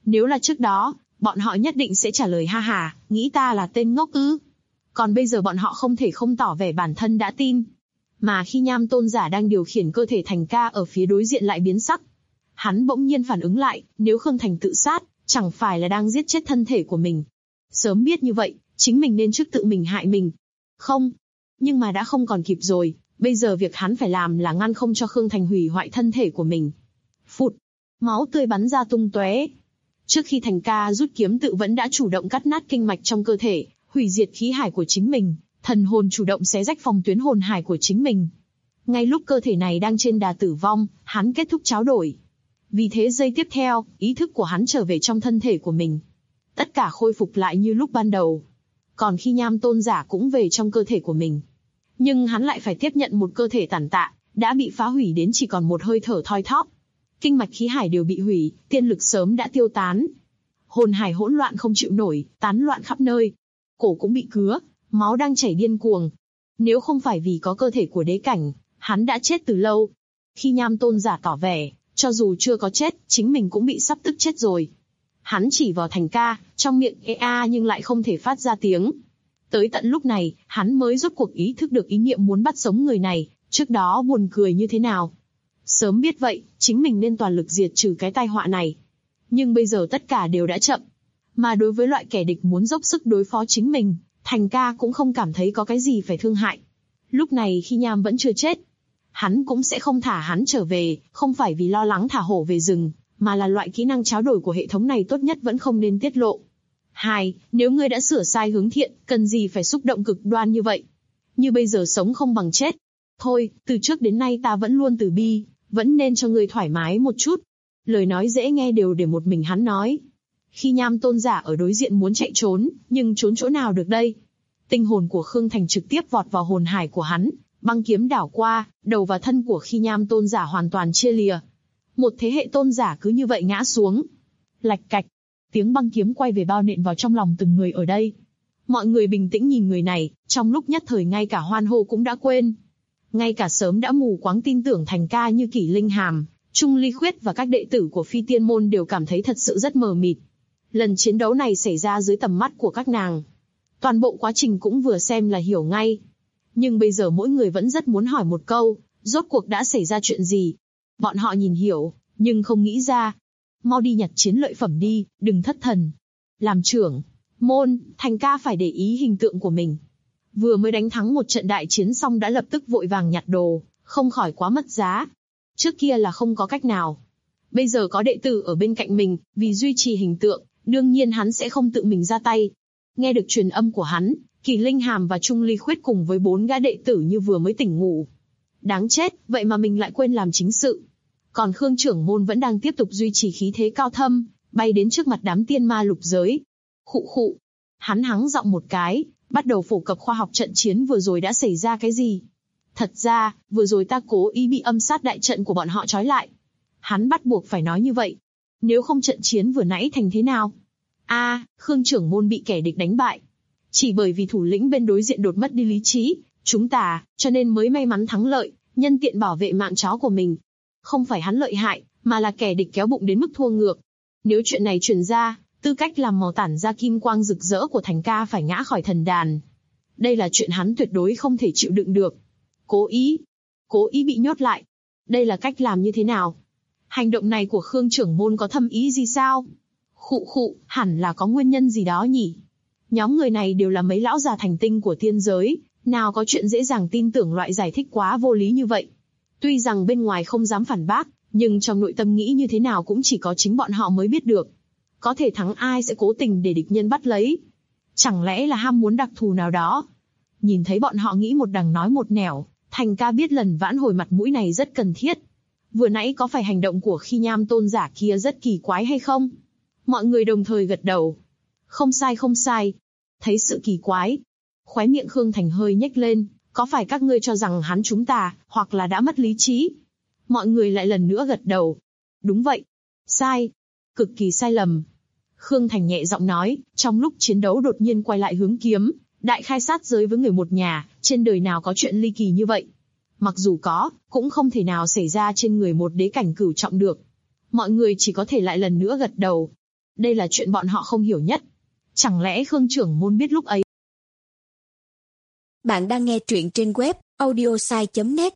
Nếu là trước đó, bọn họ nhất định sẽ trả lời ha ha, nghĩ ta là tên ngốc ư. Còn bây giờ bọn họ không thể không tỏ vẻ bản thân đã tin. Mà khi Nham Tôn giả đang điều khiển cơ thể Thành Ca ở phía đối diện lại biến sắc. Hắn bỗng nhiên phản ứng lại, nếu Khương Thành tự sát, chẳng phải là đang giết chết thân thể của mình. Sớm biết như vậy, chính mình nên trước tự mình hại mình. Không. Nhưng mà đã không còn kịp rồi, bây giờ việc hắn phải làm là ngăn không cho Khương Thành hủy hoại thân thể của mình. Phụt. Máu tươi bắn ra tung tóe. Trước khi Thành Ca rút kiếm tự vẫn đã chủ động cắt nát kinh mạch trong cơ thể, hủy diệt khí hải của chính mình, thần hồn chủ động xé rách phòng tuyến hồn hải của chính mình. Ngay lúc cơ thể này đang trên đà tử vong, hắn kết thúc tráo đổi. Vì thế giây tiếp theo, ý thức của hắn trở về trong thân thể của mình. Tất cả khôi phục lại như lúc ban đầu. Còn khi Nham Tôn giả cũng về trong cơ thể của mình. Nhưng hắn lại phải tiếp nhận một cơ thể tàn tạ, đã bị phá hủy đến chỉ còn một hơi thở thoi thóp. Kinh mạch khí hải đều bị hủy, tiên lực sớm đã tiêu tán. Hồn hải hỗn loạn không chịu nổi, tán loạn khắp nơi. Cổ cũng bị cứa, máu đang chảy điên cuồng. Nếu không phải vì có cơ thể của đế cảnh, hắn đã chết từ lâu. Khi Nham Tôn giả tỏ vẻ, cho dù chưa có chết, chính mình cũng bị sắp tức chết rồi. Hắn chỉ vào Thành Ca, trong miệng ea nhưng lại không thể phát ra tiếng. Tới tận lúc này, hắn mới rốt cuộc ý thức được ý niệm muốn bắt sống người này, trước đó buồn cười như thế nào. Sớm biết vậy, chính mình nên toàn lực diệt trừ cái tai họa này. Nhưng bây giờ tất cả đều đã chậm. Mà đối với loại kẻ địch muốn dốc sức đối phó chính mình, Thành Ca cũng không cảm thấy có cái gì phải thương hại. Lúc này khi Nham vẫn chưa chết, hắn cũng sẽ không thả hắn trở về, không phải vì lo lắng thả hổ về rừng, mà là loại kỹ năng tráo đổi của hệ thống này tốt nhất vẫn không nên tiết lộ. 2. Nếu ngươi đã sửa sai hướng thiện, cần gì phải xúc động cực đoan như vậy? Như bây giờ sống không bằng chết. Thôi, từ trước đến nay ta vẫn luôn từ bi, vẫn nên cho ngươi thoải mái một chút. Lời nói dễ nghe đều để một mình hắn nói. Khi Nham Tôn giả ở đối diện muốn chạy trốn, nhưng trốn chỗ nào được đây? Tinh hồn của Khương Thành trực tiếp vọt vào hồn hải của hắn, băng kiếm đảo qua, đầu và thân của Khi Nham Tôn giả hoàn toàn chia lìa. Một thế hệ tôn giả cứ như vậy ngã xuống. Lạch cạch, tiếng băng kiếm quay về bao nện vào trong lòng từng người ở đây. Mọi người bình tĩnh nhìn người này, trong lúc nhất thời ngay cả hoan hô cũng đã quên. Ngay cả sớm đã mù quáng tin tưởng Thành Ca như Kỷ Linh Hàm, Trung Ly Khuyết và các đệ tử của Phi Tiên Môn đều cảm thấy thật sự rất mờ mịt. Lần chiến đấu này xảy ra dưới tầm mắt của các nàng. Toàn bộ quá trình cũng vừa xem là hiểu ngay. Nhưng bây giờ mỗi người vẫn rất muốn hỏi một câu, rốt cuộc đã xảy ra chuyện gì? Bọn họ nhìn hiểu, nhưng không nghĩ ra. Mau đi nhặt chiến lợi phẩm đi, đừng thất thần. Làm trưởng môn, Thành Ca phải để ý hình tượng của mình. Vừa mới đánh thắng một trận đại chiến xong đã lập tức vội vàng nhặt đồ, không khỏi quá mất giá. Trước kia là không có cách nào. Bây giờ có đệ tử ở bên cạnh mình, vì duy trì hình tượng, đương nhiên hắn sẽ không tự mình ra tay. Nghe được truyền âm của hắn, Kỳ Linh Hàm và Trung Ly Khuyết cùng với 4 gã đệ tử như vừa mới tỉnh ngủ. Đáng chết, vậy mà mình lại quên làm chính sự. Còn Khương trưởng môn vẫn đang tiếp tục duy trì khí thế cao thâm, bay đến trước mặt đám tiên ma lục giới. Khụ khụ. Hắn hắng giọng một cái, bắt đầu phổ cập khoa học trận chiến vừa rồi đã xảy ra cái gì. Thật ra, vừa rồi ta cố ý bị âm sát đại trận của bọn họ trói lại. Hắn bắt buộc phải nói như vậy. Nếu không trận chiến vừa nãy thành thế nào? Khương trưởng môn bị kẻ địch đánh bại. Chỉ bởi vì thủ lĩnh bên đối diện đột mất đi lý trí, chúng ta, cho nên mới may mắn thắng lợi, nhân tiện bảo vệ mạng chó của mình. Không phải hắn lợi hại, mà là kẻ địch kéo bụng đến mức thua ngược. Nếu chuyện này truyền ra, tư cách làm màu tản ra kim quang rực rỡ của Thành Ca phải ngã khỏi thần đàn. Đây là chuyện hắn tuyệt đối không thể chịu đựng được. Cố ý bị nhốt lại. Đây là cách làm như thế nào? Hành động này của Khương trưởng môn có thâm ý gì sao? Khụ, hẳn là có nguyên nhân gì đó nhỉ? Nhóm người này đều là mấy lão già thành tinh của tiên giới, nào có chuyện dễ dàng tin tưởng loại giải thích quá vô lý như vậy. Tuy rằng bên ngoài không dám phản bác, nhưng trong nội tâm nghĩ như thế nào cũng chỉ có chính bọn họ mới biết được. Có thể thắng ai sẽ cố tình để địch nhân bắt lấy? Chẳng lẽ là ham muốn đặc thù nào đó? Nhìn thấy bọn họ nghĩ một đằng nói một nẻo, Thành Ca biết lần vãn hồi mặt mũi này rất cần thiết. Vừa nãy có phải hành động của Khi Nham tôn giả kia rất kỳ quái hay không? Mọi người đồng thời gật đầu. Không sai. Thấy sự kỳ quái. Khóe miệng Khương Thành hơi nhếch lên, có phải các ngươi cho rằng hắn chúng ta, hoặc là đã mất lý trí? Mọi người lại lần nữa gật đầu. Đúng vậy. Sai. Cực kỳ sai lầm. Khương Thành nhẹ giọng nói, trong lúc chiến đấu đột nhiên quay lại hướng kiếm, đại khai sát giới với người một nhà, trên đời nào có chuyện ly kỳ như vậy. Mặc dù có, cũng không thể nào xảy ra trên người một đế cảnh cửu trọng được. Mọi người chỉ có thể lại lần nữa gật đầu. Đây là chuyện bọn họ không hiểu nhất. Chẳng lẽ Khương trưởng môn biết lúc ấy? Bạn đang nghe truyện trên web audiosai.net.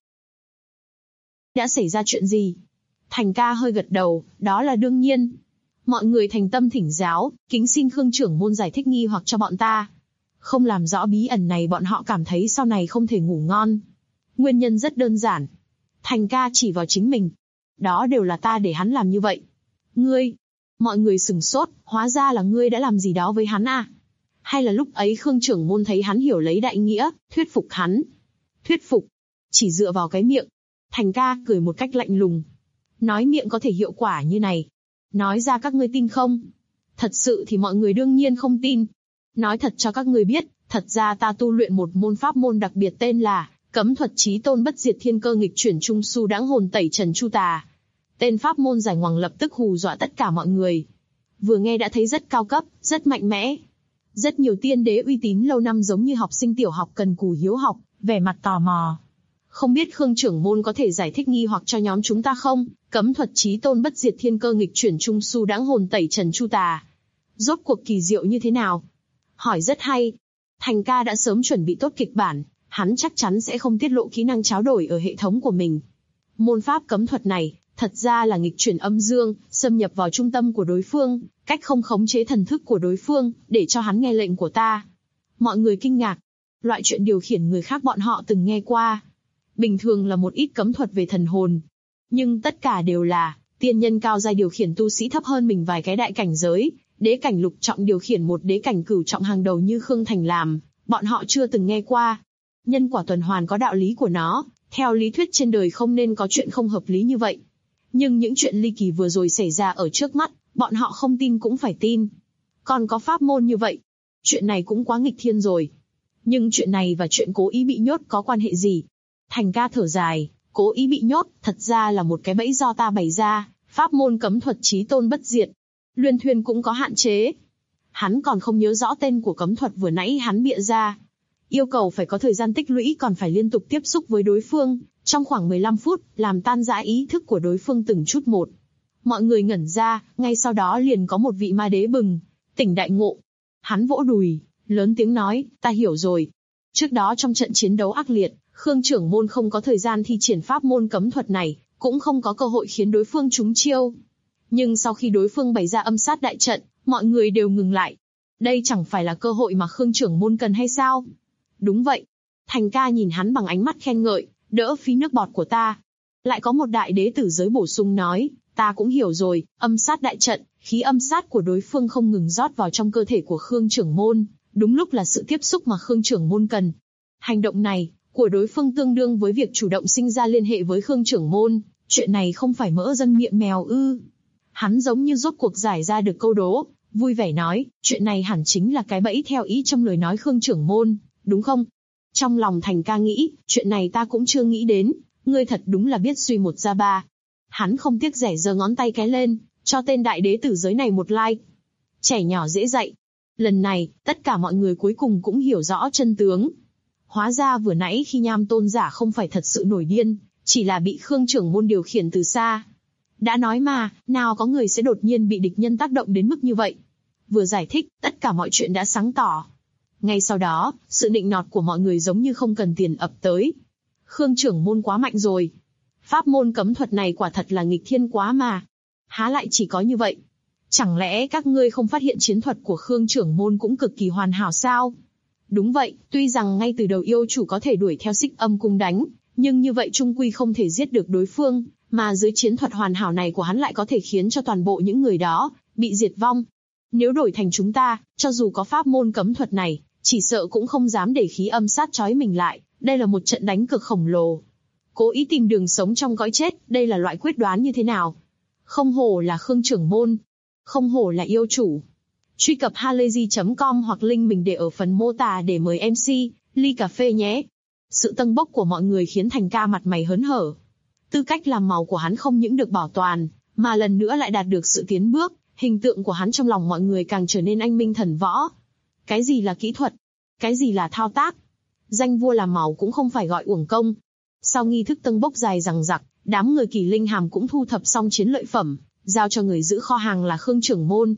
Đã xảy ra chuyện gì? Thành ca hơi gật đầu, đó là đương nhiên. Mọi người thành tâm thỉnh giáo, kính xin Khương trưởng môn giải thích nghi hoặc cho bọn ta. Không làm rõ bí ẩn này bọn họ cảm thấy sau này không thể ngủ ngon. Nguyên nhân rất đơn giản. Thành ca chỉ vào chính mình. Đó đều là ta để hắn làm như vậy. Ngươi, mọi người sửng sốt, hóa ra là ngươi đã làm gì đó với hắn à? Hay là lúc ấy Khương trưởng môn thấy hắn hiểu lấy đại nghĩa, thuyết phục hắn? Thuyết phục? Chỉ dựa vào cái miệng. Thành ca cười một cách lạnh lùng. Nói miệng có thể hiệu quả như này. Nói ra các ngươi tin không? Thật sự thì mọi người đương nhiên không tin. Nói thật cho các ngươi biết, thật ra ta tu luyện một môn pháp môn đặc biệt tên là Cấm thuật chí tôn bất diệt thiên cơ nghịch chuyển trung su đãng hồn tẩy trần chu tà. Tên pháp môn dài ngoằng lập tức hù dọa tất cả mọi người. Vừa nghe đã thấy rất cao cấp, rất mạnh mẽ. Rất nhiều tiên đế uy tín lâu năm giống như học sinh tiểu học cần cù hiếu học, vẻ mặt tò mò. Không biết Khương trưởng môn có thể giải thích nghi hoặc cho nhóm chúng ta không? Cấm thuật chí tôn bất diệt thiên cơ nghịch chuyển trung su đãng hồn tẩy trần chu tà. Rốt cuộc kỳ diệu như thế nào? Hỏi rất hay. Thành ca đã sớm chuẩn bị tốt kịch bản, hắn chắc chắn sẽ không tiết lộ kỹ năng tráo đổi ở hệ thống của mình. Môn pháp cấm thuật này, thật ra là nghịch chuyển âm dương, xâm nhập vào trung tâm của đối phương, cách không khống chế thần thức của đối phương, để cho hắn nghe lệnh của ta. Mọi người kinh ngạc. Loại chuyện điều khiển người khác bọn họ từng nghe qua. Bình thường là một ít cấm thuật về thần hồn. Nhưng tất cả đều là tiên nhân cao giai điều khiển tu sĩ thấp hơn mình vài cái đại cảnh giới, đế cảnh lục trọng điều khiển một đế cảnh cửu trọng hàng đầu như Khương Thành làm, bọn họ chưa từng nghe qua. Nhân quả tuần hoàn có đạo lý của nó, theo lý thuyết trên đời không nên có chuyện không hợp lý như vậy. Nhưng những chuyện ly kỳ vừa rồi xảy ra ở trước mắt, bọn họ không tin cũng phải tin. Còn có pháp môn như vậy, chuyện này cũng quá nghịch thiên rồi. Nhưng chuyện này và chuyện cố ý bị nhốt có quan hệ gì? Thành ca thở dài, cố ý bị nhốt, thật ra là một cái bẫy do ta bày ra, pháp môn cấm thuật chí tôn bất diệt. Luyên thuyên cũng có hạn chế. Hắn còn không nhớ rõ tên của cấm thuật vừa nãy hắn bịa ra. Yêu cầu phải có thời gian tích lũy còn phải liên tục tiếp xúc với đối phương, trong khoảng 15 phút, làm tan rã ý thức của đối phương từng chút một. Mọi người ngẩn ra, ngay sau đó liền có một vị ma đế bừng tỉnh đại ngộ. Hắn vỗ đùi, lớn tiếng nói, ta hiểu rồi. Trước đó trong trận chiến đấu ác liệt, Khương trưởng môn không có thời gian thi triển pháp môn cấm thuật này, cũng không có cơ hội khiến đối phương trúng chiêu. Nhưng sau khi đối phương bày ra âm sát đại trận, mọi người đều ngừng lại. Đây chẳng phải là cơ hội mà Khương trưởng môn cần hay sao? Đúng vậy. Thành ca nhìn hắn bằng ánh mắt khen ngợi, đỡ phí nước bọt của ta. Lại có một đại đế tử giới bổ sung nói, ta cũng hiểu rồi, âm sát đại trận, khí âm sát của đối phương không ngừng rót vào trong cơ thể của Khương trưởng môn, đúng lúc là sự tiếp xúc mà Khương trưởng môn cần. Hành động này của đối phương tương đương với việc chủ động sinh ra liên hệ với Khương trưởng môn, chuyện này không phải mỡ dân miệng mèo ư? Hắn giống như rốt cuộc giải ra được câu đố, vui vẻ nói, chuyện này hẳn chính là cái bẫy theo ý trong lời nói Khương trưởng môn, đúng không? Trong lòng Thành ca nghĩ, chuyện này ta cũng chưa nghĩ đến, ngươi thật đúng là biết suy một ra ba. Hắn không tiếc rẻ giơ ngón tay cái lên, cho tên đại đế tử giới này một like. Trẻ nhỏ dễ dạy. Lần này, tất cả mọi người cuối cùng cũng hiểu rõ chân tướng. Hóa ra vừa nãy khi Nham tôn giả không phải thật sự nổi điên, chỉ là bị Khương trưởng môn điều khiển từ xa. Đã nói mà, nào có người sẽ đột nhiên bị địch nhân tác động đến mức như vậy. Vừa giải thích, tất cả mọi chuyện đã sáng tỏ. Ngay sau đó, sự nịnh nọt của mọi người giống như không cần tiền ập tới. Khương trưởng môn quá mạnh rồi. Pháp môn cấm thuật này quả thật là nghịch thiên quá mà. Há lại chỉ có như vậy? Chẳng lẽ các ngươi không phát hiện chiến thuật của Khương trưởng môn cũng cực kỳ hoàn hảo sao? Đúng vậy, tuy rằng ngay từ đầu yêu chủ có thể đuổi theo Xích Âm cung đánh, nhưng như vậy chung quy không thể giết được đối phương, mà dưới chiến thuật hoàn hảo này của hắn lại có thể khiến cho toàn bộ những người đó bị diệt vong. Nếu đổi thành chúng ta, cho dù có pháp môn cấm thuật này, chỉ sợ cũng không dám để khí âm sát trói mình lại, đây là một trận đánh cực khổng lồ. Cố ý tìm đường sống trong cõi chết, đây là loại quyết đoán như thế nào? Không hổ là Khương trưởng môn, không hổ là yêu chủ. Truy cập halayzi.com hoặc link mình để ở phần mô tả để mời MC, ly cà phê nhé. Sự tâng bốc của mọi người khiến Thành ca mặt mày hớn hở. Tư cách làm màu của hắn không những được bảo toàn, mà lần nữa lại đạt được sự tiến bước, hình tượng của hắn trong lòng mọi người càng trở nên anh minh thần võ. Cái gì là kỹ thuật? Cái gì là thao tác? Danh vua làm màu cũng không phải gọi uổng công. Sau nghi thức tâng bốc dài dằng dặc, đám người Kỳ Linh Hàm cũng thu thập xong chiến lợi phẩm, giao cho người giữ kho hàng là Khương trưởng môn.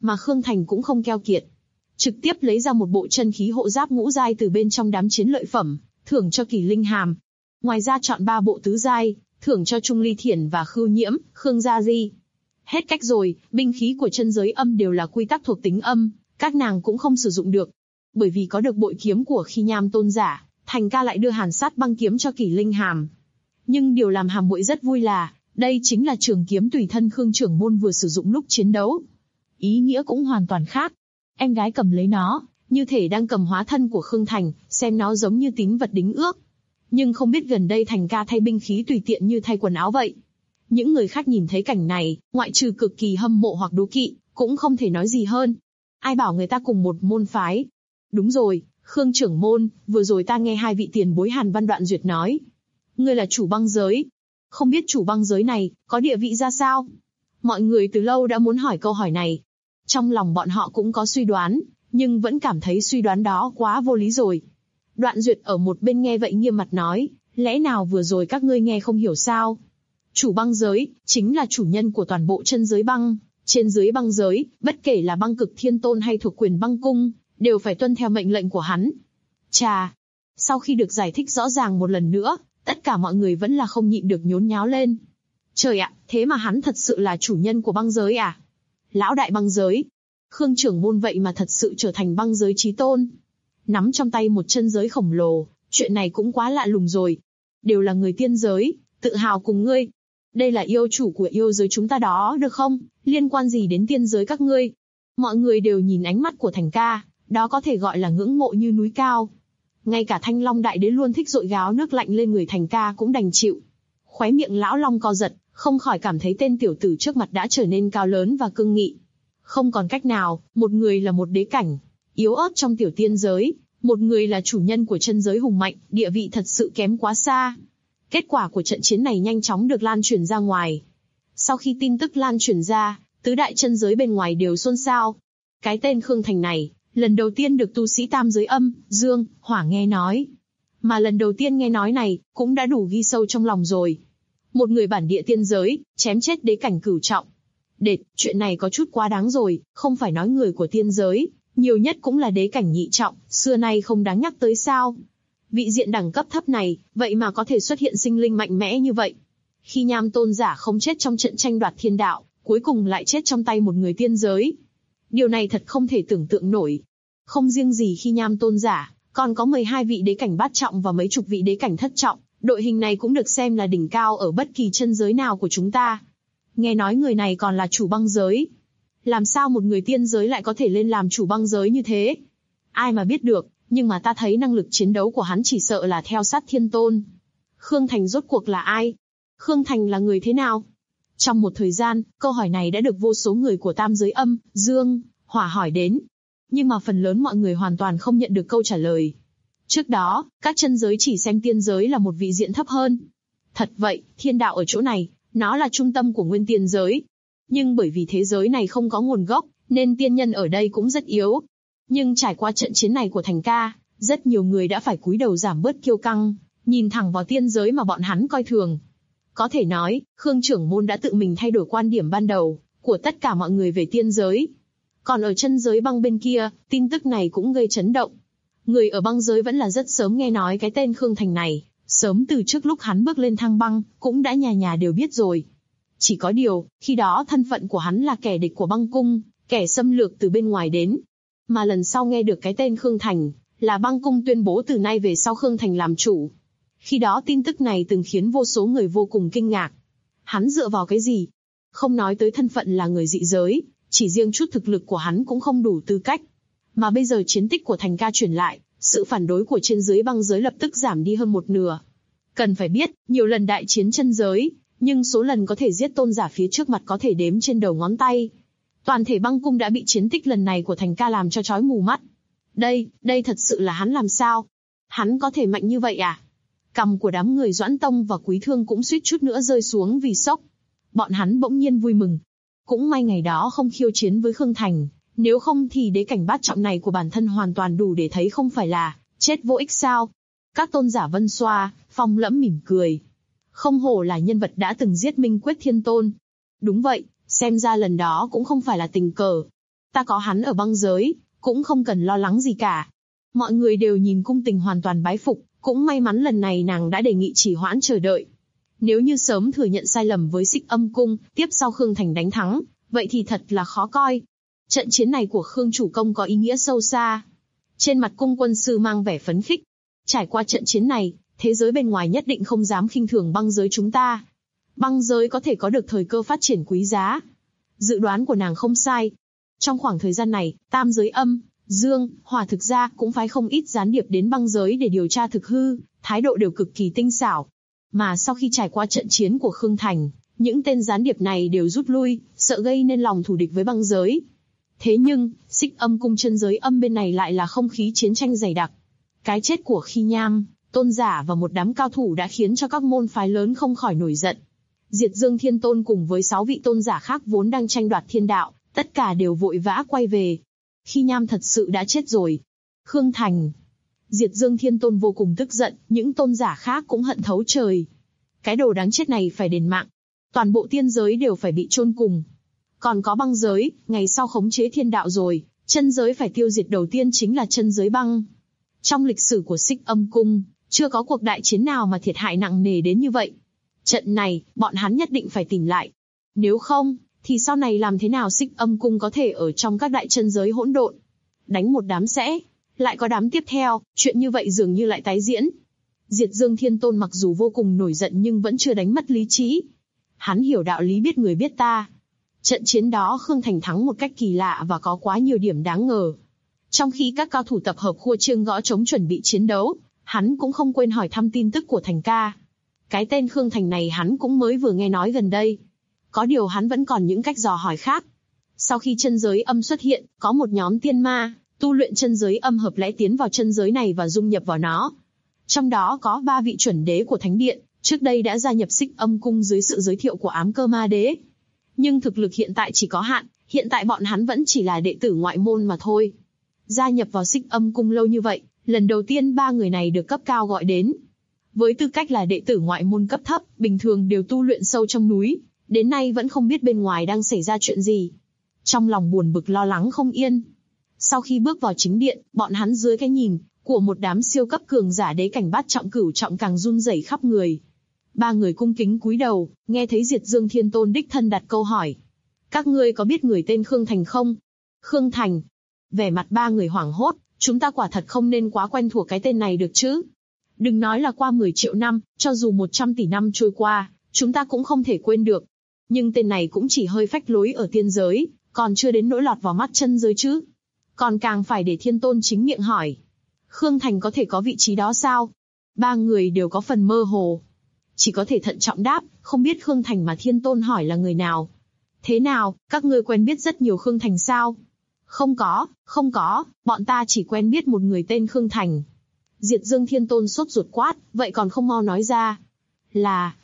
Mà Khương Thành cũng không keo kiệt. Trực tiếp lấy ra một bộ chân khí hộ giáp ngũ giai từ bên trong đám chiến lợi phẩm, thưởng cho Kỳ Linh Hàm. Ngoài ra chọn 3 bộ tứ giai, thưởng cho Trung Ly Thiển và Khưu Nhiễm, Khương Gia Di. Hết cách rồi, binh khí của chân giới âm đều là quy tắc thuộc tính âm, các nàng cũng không sử dụng được. Bởi vì có được bội kiếm của Khi Nham tôn giả, Thành ca lại đưa Hàn Sát băng kiếm cho Kỳ Linh Hàm. Nhưng điều làm Hàm muội rất vui là, đây chính là trường kiếm tùy thân Khương trưởng môn vừa sử dụng lúc chiến đấu. Ý nghĩa cũng hoàn toàn khác. Em gái cầm lấy nó, như thể đang cầm hóa thân của Khương Thành, xem nó giống như tín vật đính ước. Nhưng không biết gần đây Thành ca thay binh khí tùy tiện như thay quần áo vậy. Những người khác nhìn thấy cảnh này, ngoại trừ cực kỳ hâm mộ hoặc đố kỵ, cũng không thể nói gì hơn. Ai bảo người ta cùng một môn phái. Đúng rồi, Khương trưởng môn, vừa rồi ta nghe 2 vị tiền bối Hàn Văn Đoạn Duyệt nói. Ngươi là chủ băng giới. Không biết chủ băng giới này, có địa vị ra sao? Mọi người từ lâu đã muốn hỏi câu hỏi này. Trong lòng bọn họ cũng có suy đoán, nhưng vẫn cảm thấy suy đoán đó quá vô lý rồi. Đoạn Duyệt ở một bên nghe vậy nghiêm mặt nói, lẽ nào vừa rồi các ngươi nghe không hiểu sao? Chủ băng giới, chính là chủ nhân của toàn bộ chân giới băng. Trên dưới băng giới, bất kể là băng cực thiên tôn hay thuộc quyền băng cung, đều phải tuân theo mệnh lệnh của hắn. Chà! Sau khi được giải thích rõ ràng một lần nữa, tất cả mọi người vẫn là không nhịn được nhốn nháo lên. Trời ạ, thế mà hắn thật sự là chủ nhân của băng giới à? Lão đại băng giới. Khương trưởng môn vậy mà thật sự trở thành băng giới chí tôn. Nắm trong tay một chân giới khổng lồ, chuyện này cũng quá lạ lùng rồi. Đều là người tiên giới, tự hào cùng ngươi. Đây là yêu chủ của yêu giới chúng ta đó được không? Liên quan gì đến tiên giới các ngươi? Mọi người đều nhìn ánh mắt của Thành ca, đó có thể gọi là ngưỡng mộ như núi cao. Ngay cả Thanh Long đại đế luôn thích dội gáo nước lạnh lên người Thành ca cũng đành chịu. Khóe miệng lão long co giật, không khỏi cảm thấy tên tiểu tử trước mặt đã trở nên cao lớn và cương nghị. Không còn cách nào, một người là một đế cảnh, yếu ớt trong tiểu tiên giới, một người là chủ nhân của chân giới hùng mạnh, địa vị thật sự kém quá xa. Kết quả của trận chiến này nhanh chóng được lan truyền ra ngoài. Sau khi tin tức lan truyền ra, tứ đại chân giới bên ngoài đều xôn xao. Cái tên Khương Thành này, lần đầu tiên được tu sĩ tam giới âm, dương, hỏa nghe nói. Mà lần đầu tiên nghe nói này, cũng đã đủ ghi sâu trong lòng rồi. Một người bản địa tiên giới, chém chết đế cảnh cửu trọng. Đệt, chuyện này có chút quá đáng rồi, không phải nói người của tiên giới, nhiều nhất cũng là đế cảnh nhị trọng, xưa nay không đáng nhắc tới sao. Vị diện đẳng cấp thấp này, vậy mà có thể xuất hiện sinh linh mạnh mẽ như vậy. Khi Nham tôn giả không chết trong trận tranh đoạt thiên đạo, cuối cùng lại chết trong tay một người tiên giới. Điều này thật không thể tưởng tượng nổi. Không riêng gì Khi Nham tôn giả, còn có 12 vị đế cảnh bát trọng và mấy chục vị đế cảnh thất trọng, đội hình này cũng được xem là đỉnh cao ở bất kỳ chân giới nào của chúng ta. Nghe nói người này còn là chủ băng giới. Làm sao một người tiên giới lại có thể lên làm chủ băng giới như thế? Ai mà biết được, nhưng mà ta thấy năng lực chiến đấu của hắn chỉ sợ là theo sát thiên tôn. Khương Thành rốt cuộc là ai? Khương Thành là người thế nào? Trong một thời gian, câu hỏi này đã được vô số người của tam giới âm, dương, hỏa hỏi đến. Nhưng mà phần lớn mọi người hoàn toàn không nhận được câu trả lời. Trước đó, các chân giới chỉ xem tiên giới là một vị diện thấp hơn. Thật vậy, thiên đạo ở chỗ này, nó là trung tâm của nguyên tiên giới. Nhưng bởi vì thế giới này không có nguồn gốc, nên tiên nhân ở đây cũng rất yếu. Nhưng trải qua trận chiến này của Thành ca, rất nhiều người đã phải cúi đầu giảm bớt kiêu căng, nhìn thẳng vào tiên giới mà bọn hắn coi thường. Có thể nói, Khương trưởng môn đã tự mình thay đổi quan điểm ban đầu của tất cả mọi người về tiên giới. Còn ở chân giới băng bên kia, tin tức này cũng gây chấn động. Người ở băng giới vẫn là rất sớm nghe nói cái tên Khương Thành này, sớm từ trước lúc hắn bước lên thang băng, cũng đã nhà nhà đều biết rồi. Chỉ có điều, khi đó thân phận của hắn là kẻ địch của băng cung, kẻ xâm lược từ bên ngoài đến. Mà lần sau nghe được cái tên Khương Thành, là băng cung tuyên bố từ nay về sau Khương Thành làm chủ. Khi đó tin tức này từng khiến vô số người vô cùng kinh ngạc. Hắn dựa vào cái gì? Không nói tới thân phận là người dị giới, chỉ riêng chút thực lực của hắn cũng không đủ tư cách. Mà bây giờ chiến tích của Thành ca truyền lại, sự phản đối của trên dưới băng giới lập tức giảm đi hơn một nửa. Cần phải biết, nhiều lần đại chiến chân giới, nhưng số lần có thể giết tôn giả phía trước mặt có thể đếm trên đầu ngón tay. Toàn thể băng cung đã bị chiến tích lần này của Thành ca làm cho chói mù mắt. Đây thật sự là hắn làm sao? Hắn có thể mạnh như vậy à? Cằm của đám người Doãn Tông và Quý Thương cũng suýt chút nữa rơi xuống vì sốc. Bọn hắn bỗng nhiên vui mừng. Cũng may ngày đó không khiêu chiến với Khương Thành, nếu không thì đế cảnh bát trọng này của bản thân hoàn toàn đủ để thấy không phải là chết vô ích sao. Các tôn giả Vân Xoa, Phong Lẫm mỉm cười. Không hổ là nhân vật đã từng giết Minh Quyết Thiên Tôn. Đúng vậy, xem ra lần đó cũng không phải là tình cờ. Ta có hắn ở băng giới, cũng không cần lo lắng gì cả. Mọi người đều nhìn Cung Tình hoàn toàn bái phục, cũng may mắn lần này nàng đã đề nghị trì hoãn chờ đợi. Nếu như sớm thừa nhận sai lầm với Xích Âm Cung, tiếp sau Khương Thành đánh thắng, vậy thì thật là khó coi. Trận chiến này của Khương chủ công có ý nghĩa sâu xa. Trên mặt cung quân sư mang vẻ phấn khích. Trải qua trận chiến này, thế giới bên ngoài nhất định không dám khinh thường băng giới chúng ta. Băng giới có thể có được thời cơ phát triển quý giá. Dự đoán của nàng không sai. Trong khoảng thời gian này, tam giới âm, dương, hỏa thực ra cũng phái không ít gián điệp đến băng giới để điều tra thực hư, thái độ đều cực kỳ tinh xảo. Mà sau khi trải qua trận chiến của Khương Thành, những tên gián điệp này đều rút lui, sợ gây nên lòng thù địch với băng giới. Thế nhưng, Xích Âm Cung chân giới âm bên này lại là không khí chiến tranh dày đặc. Cái chết của Khi Nham, Tôn Giả và một đám cao thủ đã khiến cho các môn phái lớn không khỏi nổi giận. Diệt Dương Thiên Tôn cùng với 6 vị tôn giả khác vốn đang tranh đoạt thiên đạo, tất cả đều vội vã quay về. Khi Nham thật sự đã chết rồi. Khương Thành. Diệt Dương Thiên Tôn vô cùng tức giận, những tôn giả khác cũng hận thấu trời. Cái đồ đáng chết này phải đền mạng. Toàn bộ tiên giới đều phải bị chôn cùng. Còn có băng giới, ngày sau khống chế thiên đạo rồi, chân giới phải tiêu diệt đầu tiên chính là chân giới băng. Trong lịch sử của Xích Âm Cung, chưa có cuộc đại chiến nào mà thiệt hại nặng nề đến như vậy. Trận này, bọn hắn nhất định phải tìm lại. Nếu không, thì sau này làm thế nào Xích Âm Cung có thể ở trong các đại chân giới hỗn độn? Đánh một đám sẽ, lại có đám tiếp theo, chuyện như vậy dường như lại tái diễn. Diệt Dương Thiên Tôn mặc dù vô cùng nổi giận nhưng vẫn chưa đánh mất lý trí. Hắn hiểu đạo lý biết người biết ta. Trận chiến đó Khương Thành thắng một cách kỳ lạ và có quá nhiều điểm đáng ngờ. Trong khi các cao thủ tập hợp khua chiêng gõ trống chuẩn bị chiến đấu, hắn cũng không quên hỏi thăm tin tức của Thành ca. Cái tên Khương Thành này hắn cũng mới vừa nghe nói gần đây. Có điều hắn vẫn còn những cách dò hỏi khác. Sau khi chân giới âm xuất hiện, có một nhóm tiên ma, tu luyện chân giới âm hợp lẽ tiến vào chân giới này và dung nhập vào nó. Trong đó có 3 vị chuẩn đế của Thánh Điện, trước đây đã gia nhập Xích Âm Cung dưới sự giới thiệu của Ám Cơ Ma Đế. Nhưng thực lực hiện tại chỉ có hạn, hiện tại bọn hắn vẫn chỉ là đệ tử ngoại môn mà thôi. Gia nhập vào Xích Âm Cung lâu như vậy, lần đầu tiên 3 người này được cấp cao gọi đến. Với tư cách là đệ tử ngoại môn cấp thấp, bình thường đều tu luyện sâu trong núi, đến nay vẫn không biết bên ngoài đang xảy ra chuyện gì. Trong lòng buồn bực lo lắng không yên. Sau khi bước vào chính điện, bọn hắn dưới cái nhìn của một đám siêu cấp cường giả đế cảnh bát trọng cửu trọng càng run rẩy khắp người. 3 người cung kính cúi đầu, nghe thấy Diệt Dương Thiên Tôn đích thân đặt câu hỏi. Các ngươi có biết người tên Khương Thành không? Khương Thành. Vẻ mặt 3 người hoảng hốt, chúng ta quả thật không nên quá quen thuộc cái tên này được chứ. Đừng nói là qua 10 triệu năm, cho dù 100 tỷ năm trôi qua, chúng ta cũng không thể quên được. Nhưng tên này cũng chỉ hơi phách lối ở tiên giới, còn chưa đến nỗi lọt vào mắt chân giới chứ. Còn càng phải để Thiên Tôn chính miệng hỏi. Khương Thành có thể có vị trí đó sao? 3 người đều có phần mơ hồ. Chỉ có thể thận trọng đáp, không biết Khương Thành mà Thiên Tôn hỏi là người nào. Thế nào, các ngươi quen biết rất nhiều Khương Thành sao? Không có, bọn ta chỉ quen biết một người tên Khương Thành. Diệt Dương Thiên Tôn sốt ruột quát, vậy còn không mau nói ra. Là.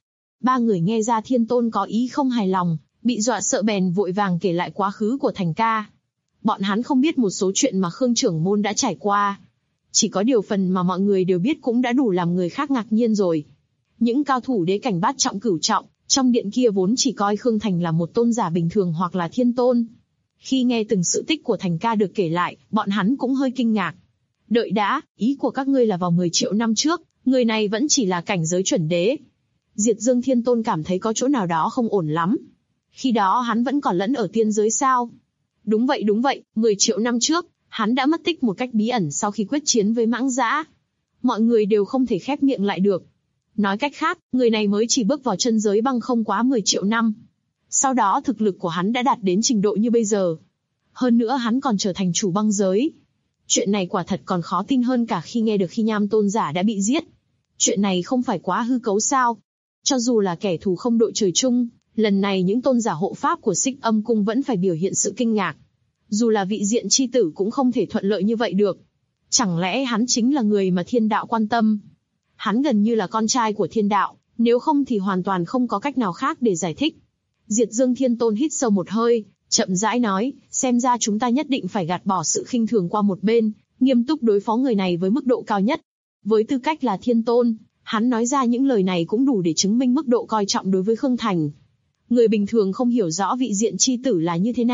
3 người nghe ra Thiên Tôn có ý không hài lòng, bị dọa sợ bèn vội vàng kể lại quá khứ của Thành ca. Bọn hắn không biết một số chuyện mà Khương trưởng môn đã trải qua. Chỉ có điều phần mà mọi người đều biết cũng đã đủ làm người khác ngạc nhiên rồi. Những cao thủ đế cảnh bát trọng cửu trọng, trong điện kia vốn chỉ coi Khương Thành là một tôn giả bình thường hoặc là Thiên Tôn. Khi nghe từng sự tích của Thành ca được kể lại, bọn hắn cũng hơi kinh ngạc. Đợi đã, ý của các ngươi là vào 10 triệu năm trước, người này vẫn chỉ là cảnh giới chuẩn đế. Diệt Dương Thiên Tôn cảm thấy có chỗ nào đó không ổn lắm. Khi đó hắn vẫn còn lẫn ở tiên giới sao? Đúng vậy, 10 triệu năm trước, hắn đã mất tích một cách bí ẩn sau khi quyết chiến với Mãng Dã. Mọi người đều không thể khép miệng lại được. Nói cách khác, người này mới chỉ bước vào chân giới băng không quá 10 triệu năm. Sau đó thực lực của hắn đã đạt đến trình độ như bây giờ. Hơn nữa hắn còn trở thành chủ băng giới. Chuyện này quả thật còn khó tin hơn cả khi nghe được Khi Nham tôn giả đã bị giết. Chuyện này không phải quá hư cấu sao? Cho dù là kẻ thù không đội trời chung, lần này những tôn giả hộ pháp của Xích Âm Cung vẫn phải biểu hiện sự kinh ngạc. Dù là vị diện chi tử cũng không thể thuận lợi như vậy được. Chẳng lẽ hắn chính là người mà thiên đạo quan tâm? Hắn gần như là con trai của thiên đạo, nếu không thì hoàn toàn không có cách nào khác để giải thích. Diệt Dương Thiên Tôn hít sâu một hơi, chậm rãi nói, xem ra chúng ta nhất định phải gạt bỏ sự khinh thường qua một bên, nghiêm túc đối phó người này với mức độ cao nhất. Với tư cách là Thiên Tôn, hắn nói ra những lời này cũng đủ để chứng minh mức độ coi trọng đối với Khương Thành. Người bình thường không hiểu rõ vị diện chi tử là như thế nào,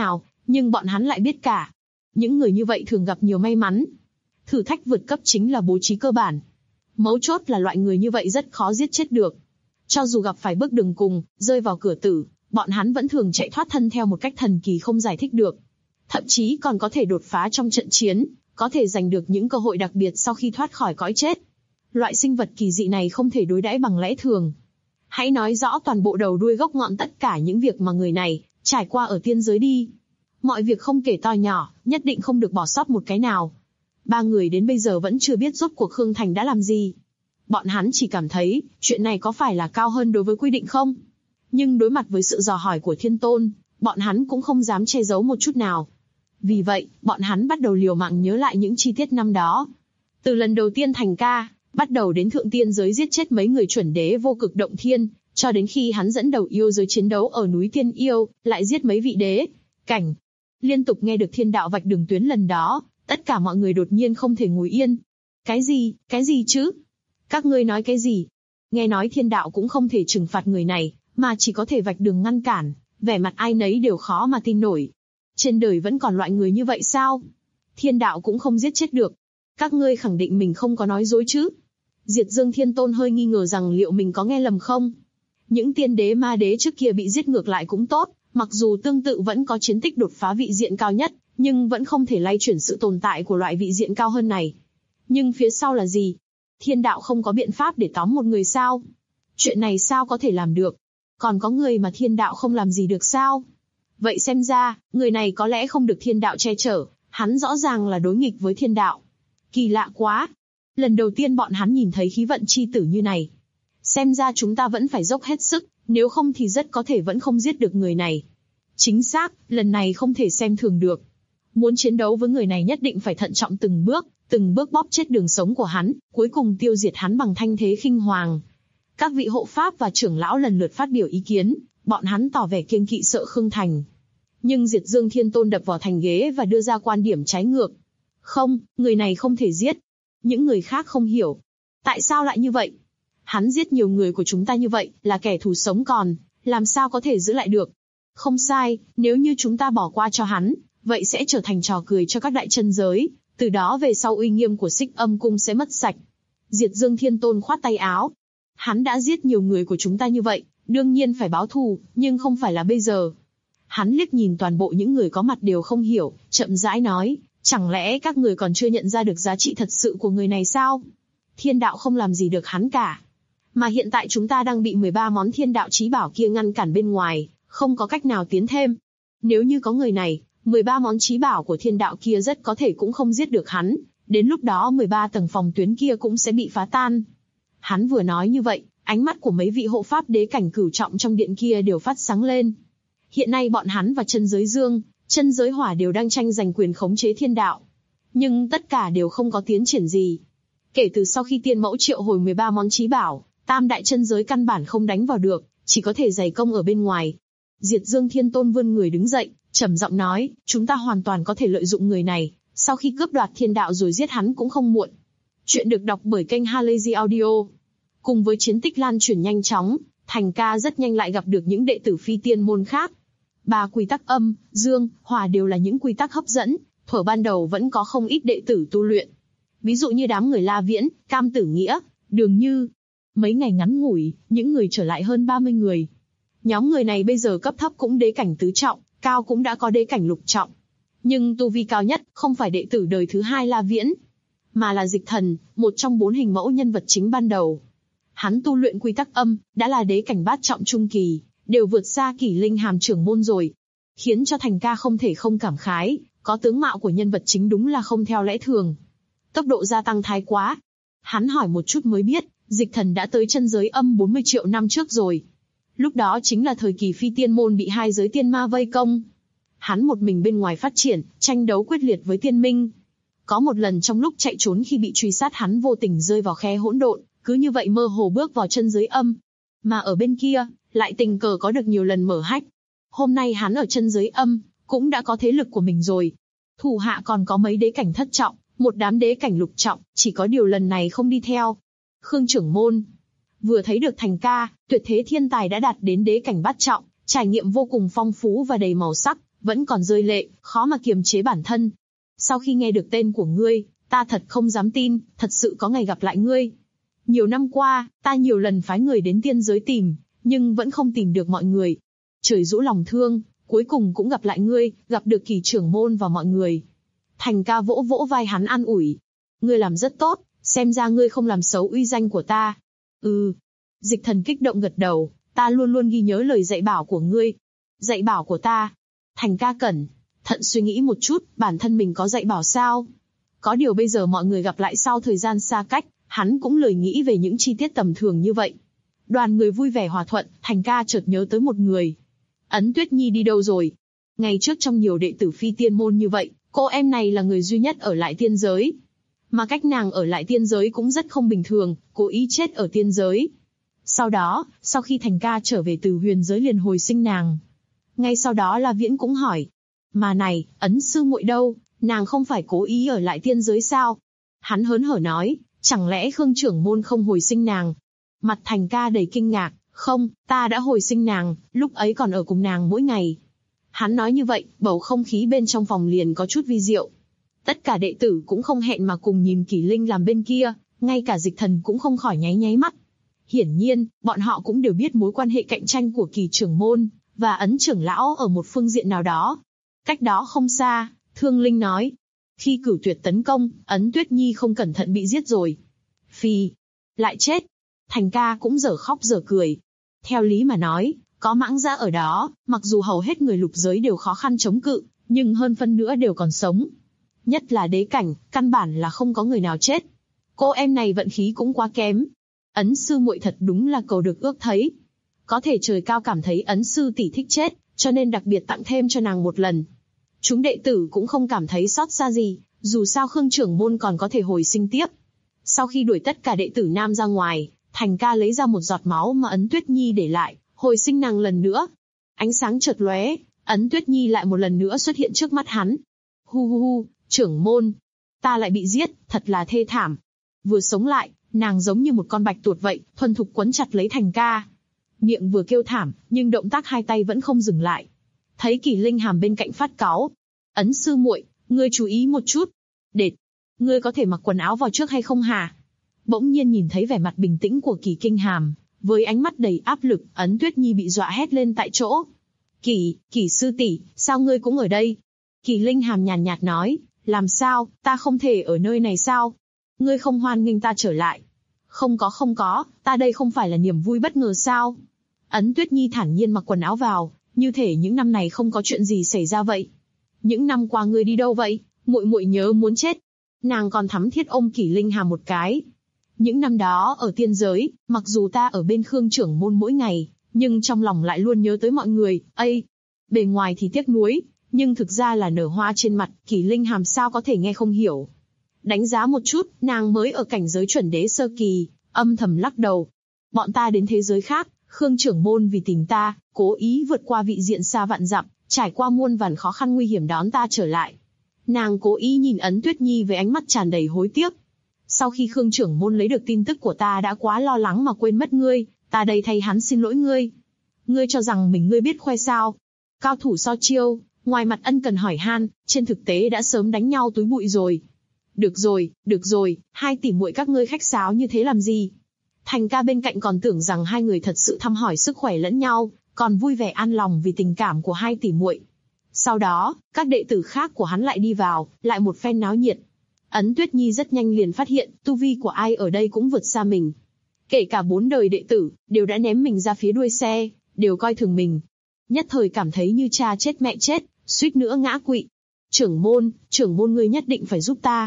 Nhưng bọn hắn lại biết cả. Những người như vậy thường gặp nhiều may mắn. Thử thách vượt cấp chính là bố trí cơ bản. Mấu chốt là loại người như vậy rất khó giết chết được. Cho dù gặp phải bước đường cùng, rơi vào cửa tử, bọn hắn vẫn thường chạy thoát thân theo một cách thần kỳ không giải thích được. Thậm chí còn có thể đột phá trong trận chiến, có thể giành được những cơ hội đặc biệt sau khi thoát khỏi cõi chết. Loại sinh vật kỳ dị này không thể đối đãi bằng lẽ thường. Hãy nói rõ toàn bộ đầu đuôi gốc ngọn tất cả những việc mà người này trải qua ở tiên giới đi. Mọi việc không kể to nhỏ, nhất định không được bỏ sót một cái nào. 3 người đến bây giờ vẫn chưa biết rốt cuộc Khương Thành đã làm gì. Bọn hắn chỉ cảm thấy, chuyện này có phải là cao hơn đối với quy định không? Nhưng đối mặt với sự dò hỏi của Thiên Tôn, bọn hắn cũng không dám che giấu một chút nào. Vì vậy, bọn hắn bắt đầu liều mạng nhớ lại những chi tiết năm đó. Từ lần đầu tiên thành ca, bắt đầu đến thượng tiên giới giết chết mấy người chuẩn đế vô cực động thiên, cho đến khi hắn dẫn đầu yêu giới chiến đấu ở núi Tiên Yêu, lại giết mấy vị đế cảnh. Liên tục nghe được thiên đạo vạch đường tuyến lần đó, tất cả mọi người đột nhiên không thể ngồi yên. Cái gì chứ? Các ngươi nói cái gì? Nghe nói thiên đạo cũng không thể trừng phạt người này, mà chỉ có thể vạch đường ngăn cản, vẻ mặt ai nấy đều khó mà tin nổi. Trên đời vẫn còn loại người như vậy sao? Thiên đạo cũng không giết chết được. Các ngươi khẳng định mình không có nói dối chứ? Diệt Dương Thiên Tôn hơi nghi ngờ rằng liệu mình có nghe lầm không? Những tiên đế ma đế trước kia bị giết ngược lại cũng tốt, mặc dù tương tự vẫn có chiến tích đột phá vị diện cao nhất, nhưng vẫn không thể lay chuyển sự tồn tại của loại vị diện cao hơn này. Nhưng phía sau là gì? Thiên đạo không có biện pháp để tóm một người sao? Chuyện này sao có thể làm được? Còn có người mà thiên đạo không làm gì được sao? Vậy xem ra, người này có lẽ không được thiên đạo che chở, hắn rõ ràng là đối nghịch với thiên đạo. Kỳ lạ quá! Lần đầu tiên bọn hắn nhìn thấy khí vận chi tử như này. Xem ra chúng ta vẫn phải dốc hết sức, nếu không thì rất có thể vẫn không giết được người này. Chính xác, lần này không thể xem thường được. Muốn chiến đấu với người này nhất định phải thận trọng từng bước bóp chết đường sống của hắn, cuối cùng tiêu diệt hắn bằng thanh thế khinh hoàng. Các vị hộ pháp và trưởng lão lần lượt phát biểu ý kiến, bọn hắn tỏ vẻ kiêng kỵ sợ Khương Thành. Nhưng Diệt Dương Thiên Tôn đập vào thành ghế và đưa ra quan điểm trái ngược. Không, người này không thể giết. Những người khác không hiểu. Tại sao lại như vậy? Hắn giết nhiều người của chúng ta như vậy, là kẻ thù sống còn, làm sao có thể giữ lại được? Không sai, nếu như chúng ta bỏ qua cho hắn, vậy sẽ trở thành trò cười cho các đại chân giới, từ đó về sau uy nghiêm của Xích Âm Cung sẽ mất sạch. Diệt Dương Thiên Tôn khoát tay áo. Hắn đã giết nhiều người của chúng ta như vậy, đương nhiên phải báo thù, nhưng không phải là bây giờ. Hắn liếc nhìn toàn bộ những người có mặt đều không hiểu, chậm rãi nói, chẳng lẽ các người còn chưa nhận ra được giá trị thật sự của người này sao? Thiên đạo không làm gì được hắn cả. Mà hiện tại chúng ta đang bị 13 món thiên đạo chí bảo kia ngăn cản bên ngoài, không có cách nào tiến thêm. Nếu như có người này, 13 món chí bảo của thiên đạo kia rất có thể cũng không giết được hắn, đến lúc đó 13 tầng phòng tuyến kia cũng sẽ bị phá tan. Hắn vừa nói như vậy, ánh mắt của mấy vị hộ pháp đế cảnh cửu trọng trong điện kia đều phát sáng lên. Hiện nay bọn hắn và chân giới dương, chân giới hỏa đều đang tranh giành quyền khống chế thiên đạo. Nhưng tất cả đều không có tiến triển gì. Kể từ sau khi tiên mẫu triệu hồi 13 món chí bảo, tam đại chân giới căn bản không đánh vào được, chỉ có thể giày công ở bên ngoài. Diệt Dương Thiên Tôn vươn người đứng dậy, trầm giọng nói, chúng ta hoàn toàn có thể lợi dụng người này, sau khi cướp đoạt thiên đạo rồi giết hắn cũng không muộn. Chuyện được đọc bởi kênh Halazy Audio. Cùng với chiến tích lan truyền nhanh chóng, Thành ca rất nhanh lại gặp được những đệ tử phi tiên môn khác. 3 quy tắc âm, dương, hỏa đều là những quy tắc hấp dẫn, thuở ban đầu vẫn có không ít đệ tử tu luyện. Ví dụ như đám người La Viễn, Cam Tử Nghĩa, Đường Như. Mấy ngày ngắn ngủi, những người trở lại hơn 30 người. Nhóm người này bây giờ cấp thấp cũng đế cảnh tứ trọng, cao cũng đã có đế cảnh lục trọng. Nhưng tu vi cao nhất không phải đệ tử đời thứ 2 La Viễn, mà là Dịch Thần, một trong 4 hình mẫu nhân vật chính ban đầu. Hắn tu luyện quy tắc âm, đã là đế cảnh bát trọng trung kỳ, đều vượt xa Kỷ Linh Hàm trưởng môn rồi. Khiến cho Thành ca không thể không cảm khái, có tướng mạo của nhân vật chính đúng là không theo lẽ thường. Tốc độ gia tăng thái quá. Hắn hỏi một chút mới biết, Dịch Thần đã tới chân giới âm 40 triệu năm trước rồi. Lúc đó chính là thời kỳ phi tiên môn bị 2 giới tiên ma vây công. Hắn một mình bên ngoài phát triển, tranh đấu quyết liệt với tiên minh. Có một lần trong lúc chạy trốn khi bị truy sát hắn vô tình rơi vào khe hỗn độn, cứ như vậy mơ hồ bước vào chân giới âm. Mà ở bên kia, lại tình cờ có được nhiều lần mở hách. Hôm nay hắn ở chân giới âm, cũng đã có thế lực của mình rồi. Thủ hạ còn có mấy đế cảnh thất trọng, một đám đế cảnh lục trọng, chỉ có điều lần này không đi theo. Khương trưởng môn vừa thấy được Thành ca, tuyệt thế thiên tài đã đạt đến đế cảnh bát trọng, trải nghiệm vô cùng phong phú và đầy màu sắc, vẫn còn rơi lệ, khó mà kiềm chế bản thân. Sau khi nghe được tên của ngươi, ta thật không dám tin, thật sự có ngày gặp lại ngươi. Nhiều năm qua, ta nhiều lần phái người đến tiên giới tìm, nhưng vẫn không tìm được mọi người. Trời rũ lòng thương, cuối cùng cũng gặp lại ngươi, gặp được Kỳ trưởng môn và mọi người. Thành ca vỗ vỗ vai hắn an ủi. Ngươi làm rất tốt, xem ra ngươi không làm xấu uy danh của ta. Dịch Thần kích động gật đầu, ta luôn luôn ghi nhớ lời dạy bảo của ngươi. Dạy bảo của ta? Thành ca cẩn thận suy nghĩ một chút, bản thân mình có dạy bảo sao? Có điều bây giờ mọi người gặp lại sau thời gian xa cách, hắn cũng lười nghĩ về những chi tiết tầm thường như vậy. Đoàn người vui vẻ hòa thuận, Thành ca chợt nhớ tới một người. Ấn Tuyết Nhi đi đâu rồi? Ngày trước trong nhiều đệ tử phi tiên môn như vậy, cô em này là người duy nhất ở lại tiên giới. Mà cách nàng ở lại tiên giới cũng rất không bình thường, cố ý chết ở tiên giới. Sau đó, sau khi Thành ca trở về từ huyền giới liền hồi sinh nàng. Ngay sau đó La Viễn cũng hỏi. Mà này, Ấn sư muội đâu, nàng không phải cố ý ở lại tiên giới sao? Hắn hớn hở nói, chẳng lẽ Khương trưởng môn không hồi sinh nàng? Mặt Thành ca đầy kinh ngạc, không, ta đã hồi sinh nàng, lúc ấy còn ở cùng nàng mỗi ngày. Hắn nói như vậy, bầu không khí bên trong phòng liền có chút vi diệu. Tất cả đệ tử cũng không hẹn mà cùng nhìn Kỷ Linh làm bên kia, ngay cả Dịch Thần cũng không khỏi nháy nháy mắt. Hiển nhiên, bọn họ cũng đều biết mối quan hệ cạnh tranh của Kỳ trưởng môn và Ấn trưởng lão ở một phương diện nào đó. Cách đó không xa, Thương Linh nói, khi Cửu Tuyệt tấn công, Ấn Tuyết Nhi không cẩn thận bị giết rồi. Phì, lại chết. Thành ca cũng dở khóc dở cười. Theo lý mà nói, có mãng dã ở đó, mặc dù hầu hết người lục giới đều khó khăn chống cự, nhưng hơn phân nữa đều còn sống. Nhất là đế cảnh, căn bản là không có người nào chết. Cô em này vận khí cũng quá kém. Ấn sư muội thật đúng là cầu được ước thấy. Có thể trời cao cảm thấy Ấn sư tỷ thích chết, cho nên đặc biệt tặng thêm cho nàng một lần. Chúng đệ tử cũng không cảm thấy xót xa gì, dù sao Khương trưởng môn còn có thể hồi sinh tiếp. Sau khi đuổi tất cả đệ tử nam ra ngoài, Thành ca lấy ra một giọt máu mà Ấn Tuyết Nhi để lại, hồi sinh nàng lần nữa. Ánh sáng chợt lóe, Ấn Tuyết Nhi lại một lần nữa xuất hiện trước mắt hắn. Hu, trưởng môn, ta lại bị giết, thật là thê thảm. Vừa sống lại, nàng giống như một con bạch tuột vậy, thuần thục quấn chặt lấy Thành ca. Miệng vừa kêu thảm, nhưng động tác hai tay vẫn không dừng lại. Thấy Kỷ Linh hàm bên cạnh phát cáu. Ấn sư muội, ngươi chú ý một chút. Đệt, ngươi có thể mặc quần áo vào trước hay không hả? Bỗng nhiên nhìn thấy vẻ mặt bình tĩnh của Kỷ Kinh Hàm, với ánh mắt đầy áp lực, Ấn Tuyết Nhi bị dọa hét lên tại chỗ. Kỷ sư tỷ, sao ngươi cũng ở đây? Kỷ Linh Hàm nhàn nhạt nói, làm sao, ta không thể ở nơi này sao? Ngươi không hoan nghênh ta trở lại. Không có, ta đây không phải là niềm vui bất ngờ sao? Ấn Tuyết Nhi thản nhiên mặc quần áo vào, như thể những năm này không có chuyện gì xảy ra vậy. Những năm qua ngươi đi đâu vậy? Muội muội nhớ muốn chết. Nàng còn thắm thiết ôm Kỷ Linh Hàm một cái. Những năm đó ở tiên giới, mặc dù ta ở bên Khương trưởng môn mỗi ngày, nhưng trong lòng lại luôn nhớ tới mọi người. Bề ngoài thì tiếc nuối, nhưng thực ra là nở hoa trên mặt. Kỷ Linh Hàm sao có thể nghe không hiểu. Đánh giá một chút, nàng mới ở cảnh giới chuẩn đế sơ kỳ, âm thầm lắc đầu. Bọn ta đến thế giới khác, Khương trưởng môn vì tình ta, cố ý vượt qua vị diện xa vạn dặm, trải qua muôn vàn khó khăn nguy hiểm đón ta trở lại. Nàng cố ý nhìn Ấn Tuyết Nhi với ánh mắt tràn đầy hối tiếc. Sau khi Khương trưởng môn lấy được tin tức của ta đã quá lo lắng mà quên mất ngươi, ta đây thay hắn xin lỗi ngươi. Ngươi cho rằng ngươi biết khoe sao? Cao thủ so chiêu, ngoài mặt ân cần hỏi han, trên thực tế đã sớm đánh nhau túi bụi rồi. Được rồi, hai tỷ muội các ngươi khách sáo như thế làm gì? Thành ca bên cạnh còn tưởng rằng hai người thật sự thăm hỏi sức khỏe lẫn nhau, còn vui vẻ an lòng vì tình cảm của hai tỷ muội. Sau đó, các đệ tử khác của hắn lại đi vào, lại một phen náo nhiệt. Ấn Tuyết Nhi rất nhanh liền phát hiện, tu vi của ai ở đây cũng vượt xa mình. Kể cả 4 đời đệ tử, đều đã ném mình ra phía đuôi xe, đều coi thường mình. Nhất thời cảm thấy như cha chết mẹ chết, suýt nữa ngã quỵ. Trưởng môn ngươi nhất định phải giúp ta.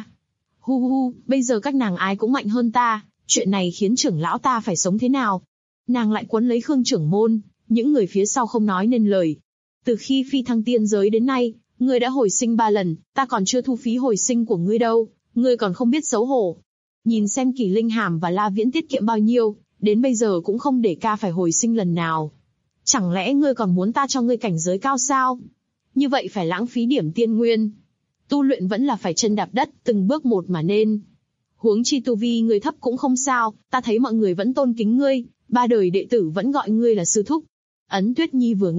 Bây giờ các nàng ai cũng mạnh hơn ta, chuyện này khiến trưởng lão ta phải sống thế nào? Nàng lại quấn lấy Khương trưởng môn, những người phía sau không nói nên lời. Từ khi phi thăng tiên giới đến nay, ngươi đã hồi sinh 3 lần, ta còn chưa thu phí hồi sinh của ngươi đâu, ngươi còn không biết xấu hổ. Nhìn xem Kỷ Linh Hàm và La Viễn tiết kiệm bao nhiêu, đến bây giờ cũng không để ca phải hồi sinh lần nào. Chẳng lẽ ngươi còn muốn ta cho ngươi cảnh giới cao sao? Như vậy phải lãng phí điểm tiên nguyên. Tu luyện vẫn là phải chân đạp đất, từng bước một mà nên. Huống chi tu vi ngươi thấp cũng không sao, ta thấy mọi người vẫn tôn kính ngươi, 3 đời đệ tử vẫn gọi ngươi là sư thúc. Ấn Tuyết Nhi vừa nghe,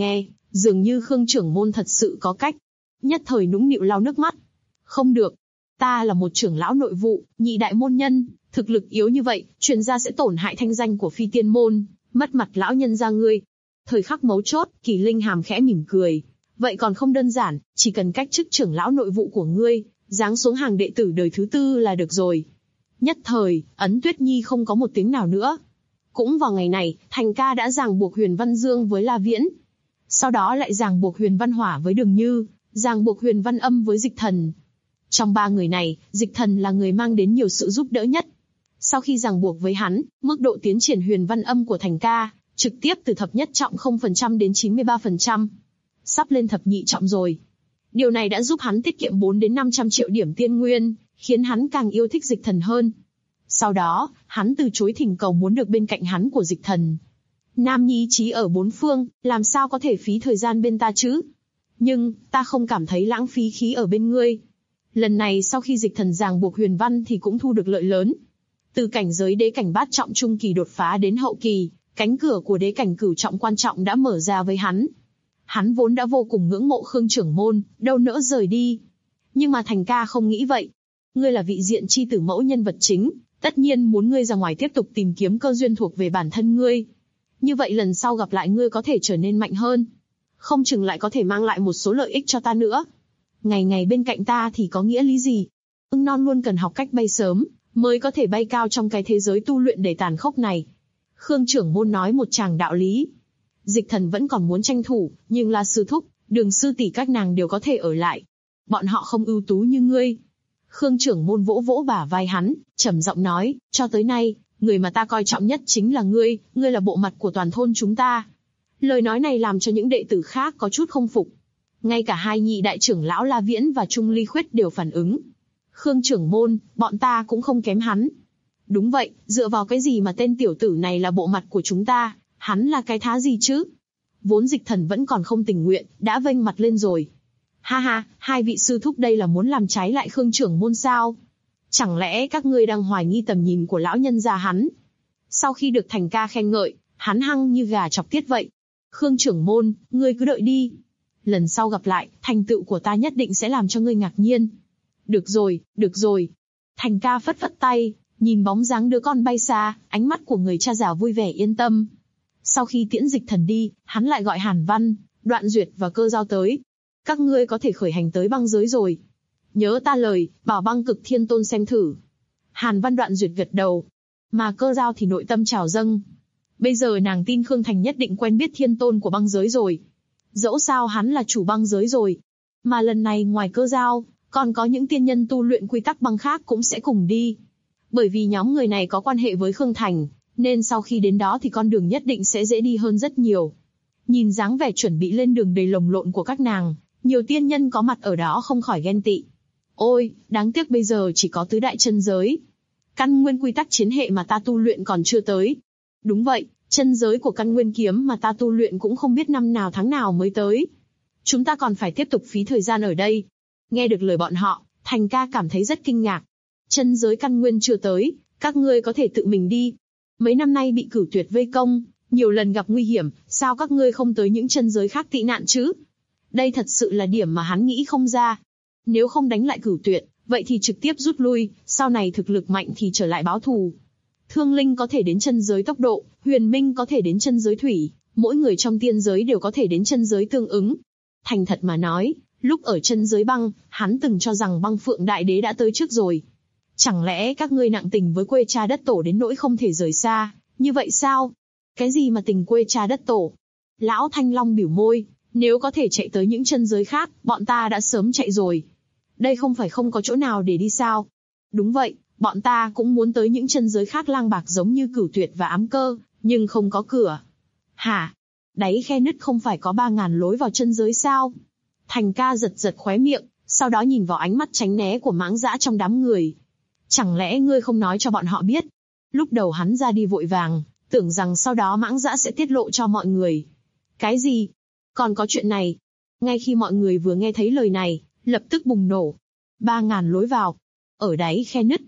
Dường như Khương trưởng môn thật sự có cách. Nhất thời nũng nịu lau nước mắt. Không được. Ta là một trưởng lão nội vụ, nhị đại môn nhân, thực lực yếu như vậy, truyền ra sẽ tổn hại thanh danh của Phi Tiên môn, mất mặt lão nhân gia ngươi. Thời khắc mấu chốt, Kỳ Linh hàm khẽ mỉm cười. Vậy còn không đơn giản, chỉ cần cách chức trưởng lão nội vụ của ngươi, giáng xuống hàng đệ tử đời thứ 4 là được rồi. Nhất thời, Ấn Tuyết Nhi không có một tiếng nào nữa. Cũng vào ngày này, Thành ca đã ràng buộc Huyền Văn Dương với La Viễn. Sau đó lại ràng buộc Huyền Văn Hỏa với Đường Như, ràng buộc Huyền Văn Âm với Dịch Thần. Trong 3 người này, Dịch Thần là người mang đến nhiều sự giúp đỡ nhất. Sau khi ràng buộc với hắn, mức độ tiến triển Huyền Văn Âm của Thành ca, trực tiếp từ thập nhất trọng 0% đến 93%. Sắp lên thập nhị trọng rồi. Điều này đã giúp hắn tiết kiệm 4 đến 500 triệu điểm tiên nguyên, khiến hắn càng yêu thích Dịch Thần hơn. Sau đó, hắn từ chối thỉnh cầu muốn được bên cạnh hắn của Dịch Thần. Nam nhi trí ở 4 phương, làm sao có thể phí thời gian bên ta chứ? Nhưng, ta không cảm thấy lãng phí khí ở bên ngươi. Lần này sau khi Dịch Thần ràng buộc Huyền Văn thì cũng thu được lợi lớn. Từ cảnh giới đế cảnh bát trọng trung kỳ đột phá đến hậu kỳ, cánh cửa của đế cảnh cửu trọng quan trọng đã mở ra với hắn. Hắn vốn đã vô cùng ngưỡng mộ Khương trưởng môn, đâu nỡ rời đi. Nhưng mà Thành ca không nghĩ vậy. Ngươi là vị diện chi tử mẫu nhân vật chính, tất nhiên muốn ngươi ra ngoài tiếp tục tìm kiếm cơ duyên thuộc về bản thân ngươi. Như vậy lần sau gặp lại ngươi có thể trở nên mạnh hơn. Không chừng lại có thể mang lại một số lợi ích cho ta nữa. Ngày ngày bên cạnh ta thì có nghĩa lý gì? Ưng non luôn cần học cách bay sớm, mới có thể bay cao trong cái thế giới tu luyện đầy tàn khốc này. Khương trưởng môn nói một tràng đạo lý. Dịch Thần vẫn còn muốn tranh thủ, nhưng La sư thúc, Đường sư tỷ các nàng đều có thể ở lại. Bọn họ không ưu tú như ngươi. Khương trưởng môn vỗ vỗ bả vai hắn, trầm giọng nói, cho tới nay, người mà ta coi trọng nhất chính là ngươi, ngươi là bộ mặt của toàn thôn chúng ta. Lời nói này làm cho những đệ tử khác có chút không phục. Ngay cả hai nhị đại trưởng lão La Viễn và Trung Ly Khuyết đều phản ứng. Khương trưởng môn, bọn ta cũng không kém hắn. Đúng vậy, dựa vào cái gì mà tên tiểu tử này là bộ mặt của chúng ta, hắn là cái thá gì chứ? Vốn Dịch Thần vẫn còn không tình nguyện, đã vênh mặt lên rồi. Ha ha, hai vị sư thúc đây là muốn làm trái lại Khương trưởng môn sao? Chẳng lẽ các ngươi đang hoài nghi tầm nhìn của lão nhân gia hắn? Sau khi được Thành ca khen ngợi, hắn hăng như gà chọc tiết vậy. Khương trưởng môn, ngươi cứ đợi đi. Lần sau gặp lại, thành tựu của ta nhất định sẽ làm cho ngươi ngạc nhiên. Được rồi, được rồi. Thành ca phất phất tay, nhìn bóng dáng đứa con bay xa, ánh mắt của người cha già vui vẻ yên tâm. Sau khi tiễn Dịch Thần đi, hắn lại gọi Hàn Văn, Đoạn Duyệt và Cơ Giao tới. Các ngươi có thể khởi hành tới băng giới rồi. Nhớ ta lời, bảo Băng Cực Thiên Tôn xem thử. Hàn Văn Đoạn Duyệt gật đầu. Mà Cơ Giao thì nội tâm trào dâng. Bây giờ nàng tin Khương Thành nhất định quen biết Thiên Tôn của băng giới rồi. Dẫu sao hắn là chủ băng giới rồi. Mà lần này ngoài Cơ Giao, còn có những tiên nhân tu luyện quy tắc băng khác cũng sẽ cùng đi. Bởi vì nhóm người này có quan hệ với Khương Thành, nên sau khi đến đó thì con đường nhất định sẽ dễ đi hơn rất nhiều. Nhìn dáng vẻ chuẩn bị lên đường đầy lồng lộn của các nàng, nhiều tiên nhân có mặt ở đó không khỏi ghen tị. Ôi, đáng tiếc bây giờ chỉ có tứ đại chân giới. Căn nguyên quy tắc chiến hệ mà ta tu luyện còn chưa tới. Đúng vậy, chân giới của căn nguyên kiếm mà ta tu luyện cũng không biết năm nào tháng nào mới tới. Chúng ta còn phải tiếp tục phí thời gian ở đây. Nghe được lời bọn họ, Thành ca cảm thấy rất kinh ngạc. Chân giới căn nguyên chưa tới, các ngươi có thể tự mình đi. Mấy năm nay bị Cửu Tuyệt vây công, nhiều lần gặp nguy hiểm, sao các ngươi không tới những chân giới khác tị nạn chứ? Đây thật sự là điểm mà hắn nghĩ không ra. Nếu không đánh lại Cửu Tuyệt, vậy thì trực tiếp rút lui, sau này thực lực mạnh thì trở lại báo thù. Thương Linh có thể đến chân giới tốc độ, Huyền Minh có thể đến chân giới thủy, mỗi người trong tiên giới đều có thể đến chân giới tương ứng. Thành thật mà nói, lúc ở chân giới băng, hắn từng cho rằng Băng Phượng Đại Đế đã tới trước rồi. Chẳng lẽ các ngươi nặng tình với quê cha đất tổ đến nỗi không thể rời xa, như vậy sao? Cái gì mà tình quê cha đất tổ? Lão Thanh Long biểu môi, nếu có thể chạy tới những chân giới khác, bọn ta đã sớm chạy rồi. Đây không phải không có chỗ nào để đi sao? Đúng vậy, bọn ta cũng muốn tới những chân giới khác lang bạc giống như Cửu Tuyệt và Ám Cơ, nhưng không có cửa. Hả? Đáy khe nứt không phải có 3.000 lối vào chân giới sao? Thành ca giật giật khóe miệng, sau đó nhìn vào ánh mắt tránh né của Mãng Dã trong đám người. Chẳng lẽ ngươi không nói cho bọn họ biết? Lúc đầu hắn ra đi vội vàng, tưởng rằng sau đó Mãng Dã sẽ tiết lộ cho mọi người. Cái gì? Còn có chuyện này? Ngay khi mọi người vừa nghe thấy lời này, lập tức bùng nổ. 3.000 lối vào. Ở đáy khe nứt.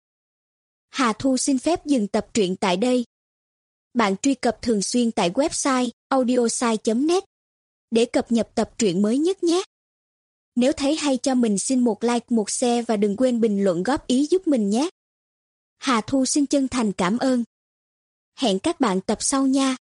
Hà Thu xin phép dừng tập truyện tại đây. Bạn truy cập thường xuyên tại website audiosai.net để cập nhật tập truyện mới nhất nhé. Nếu thấy hay cho mình xin một like, một share và đừng quên bình luận góp ý giúp mình nhé. Hà Thu xin chân thành cảm ơn. Hẹn các bạn tập sau nha.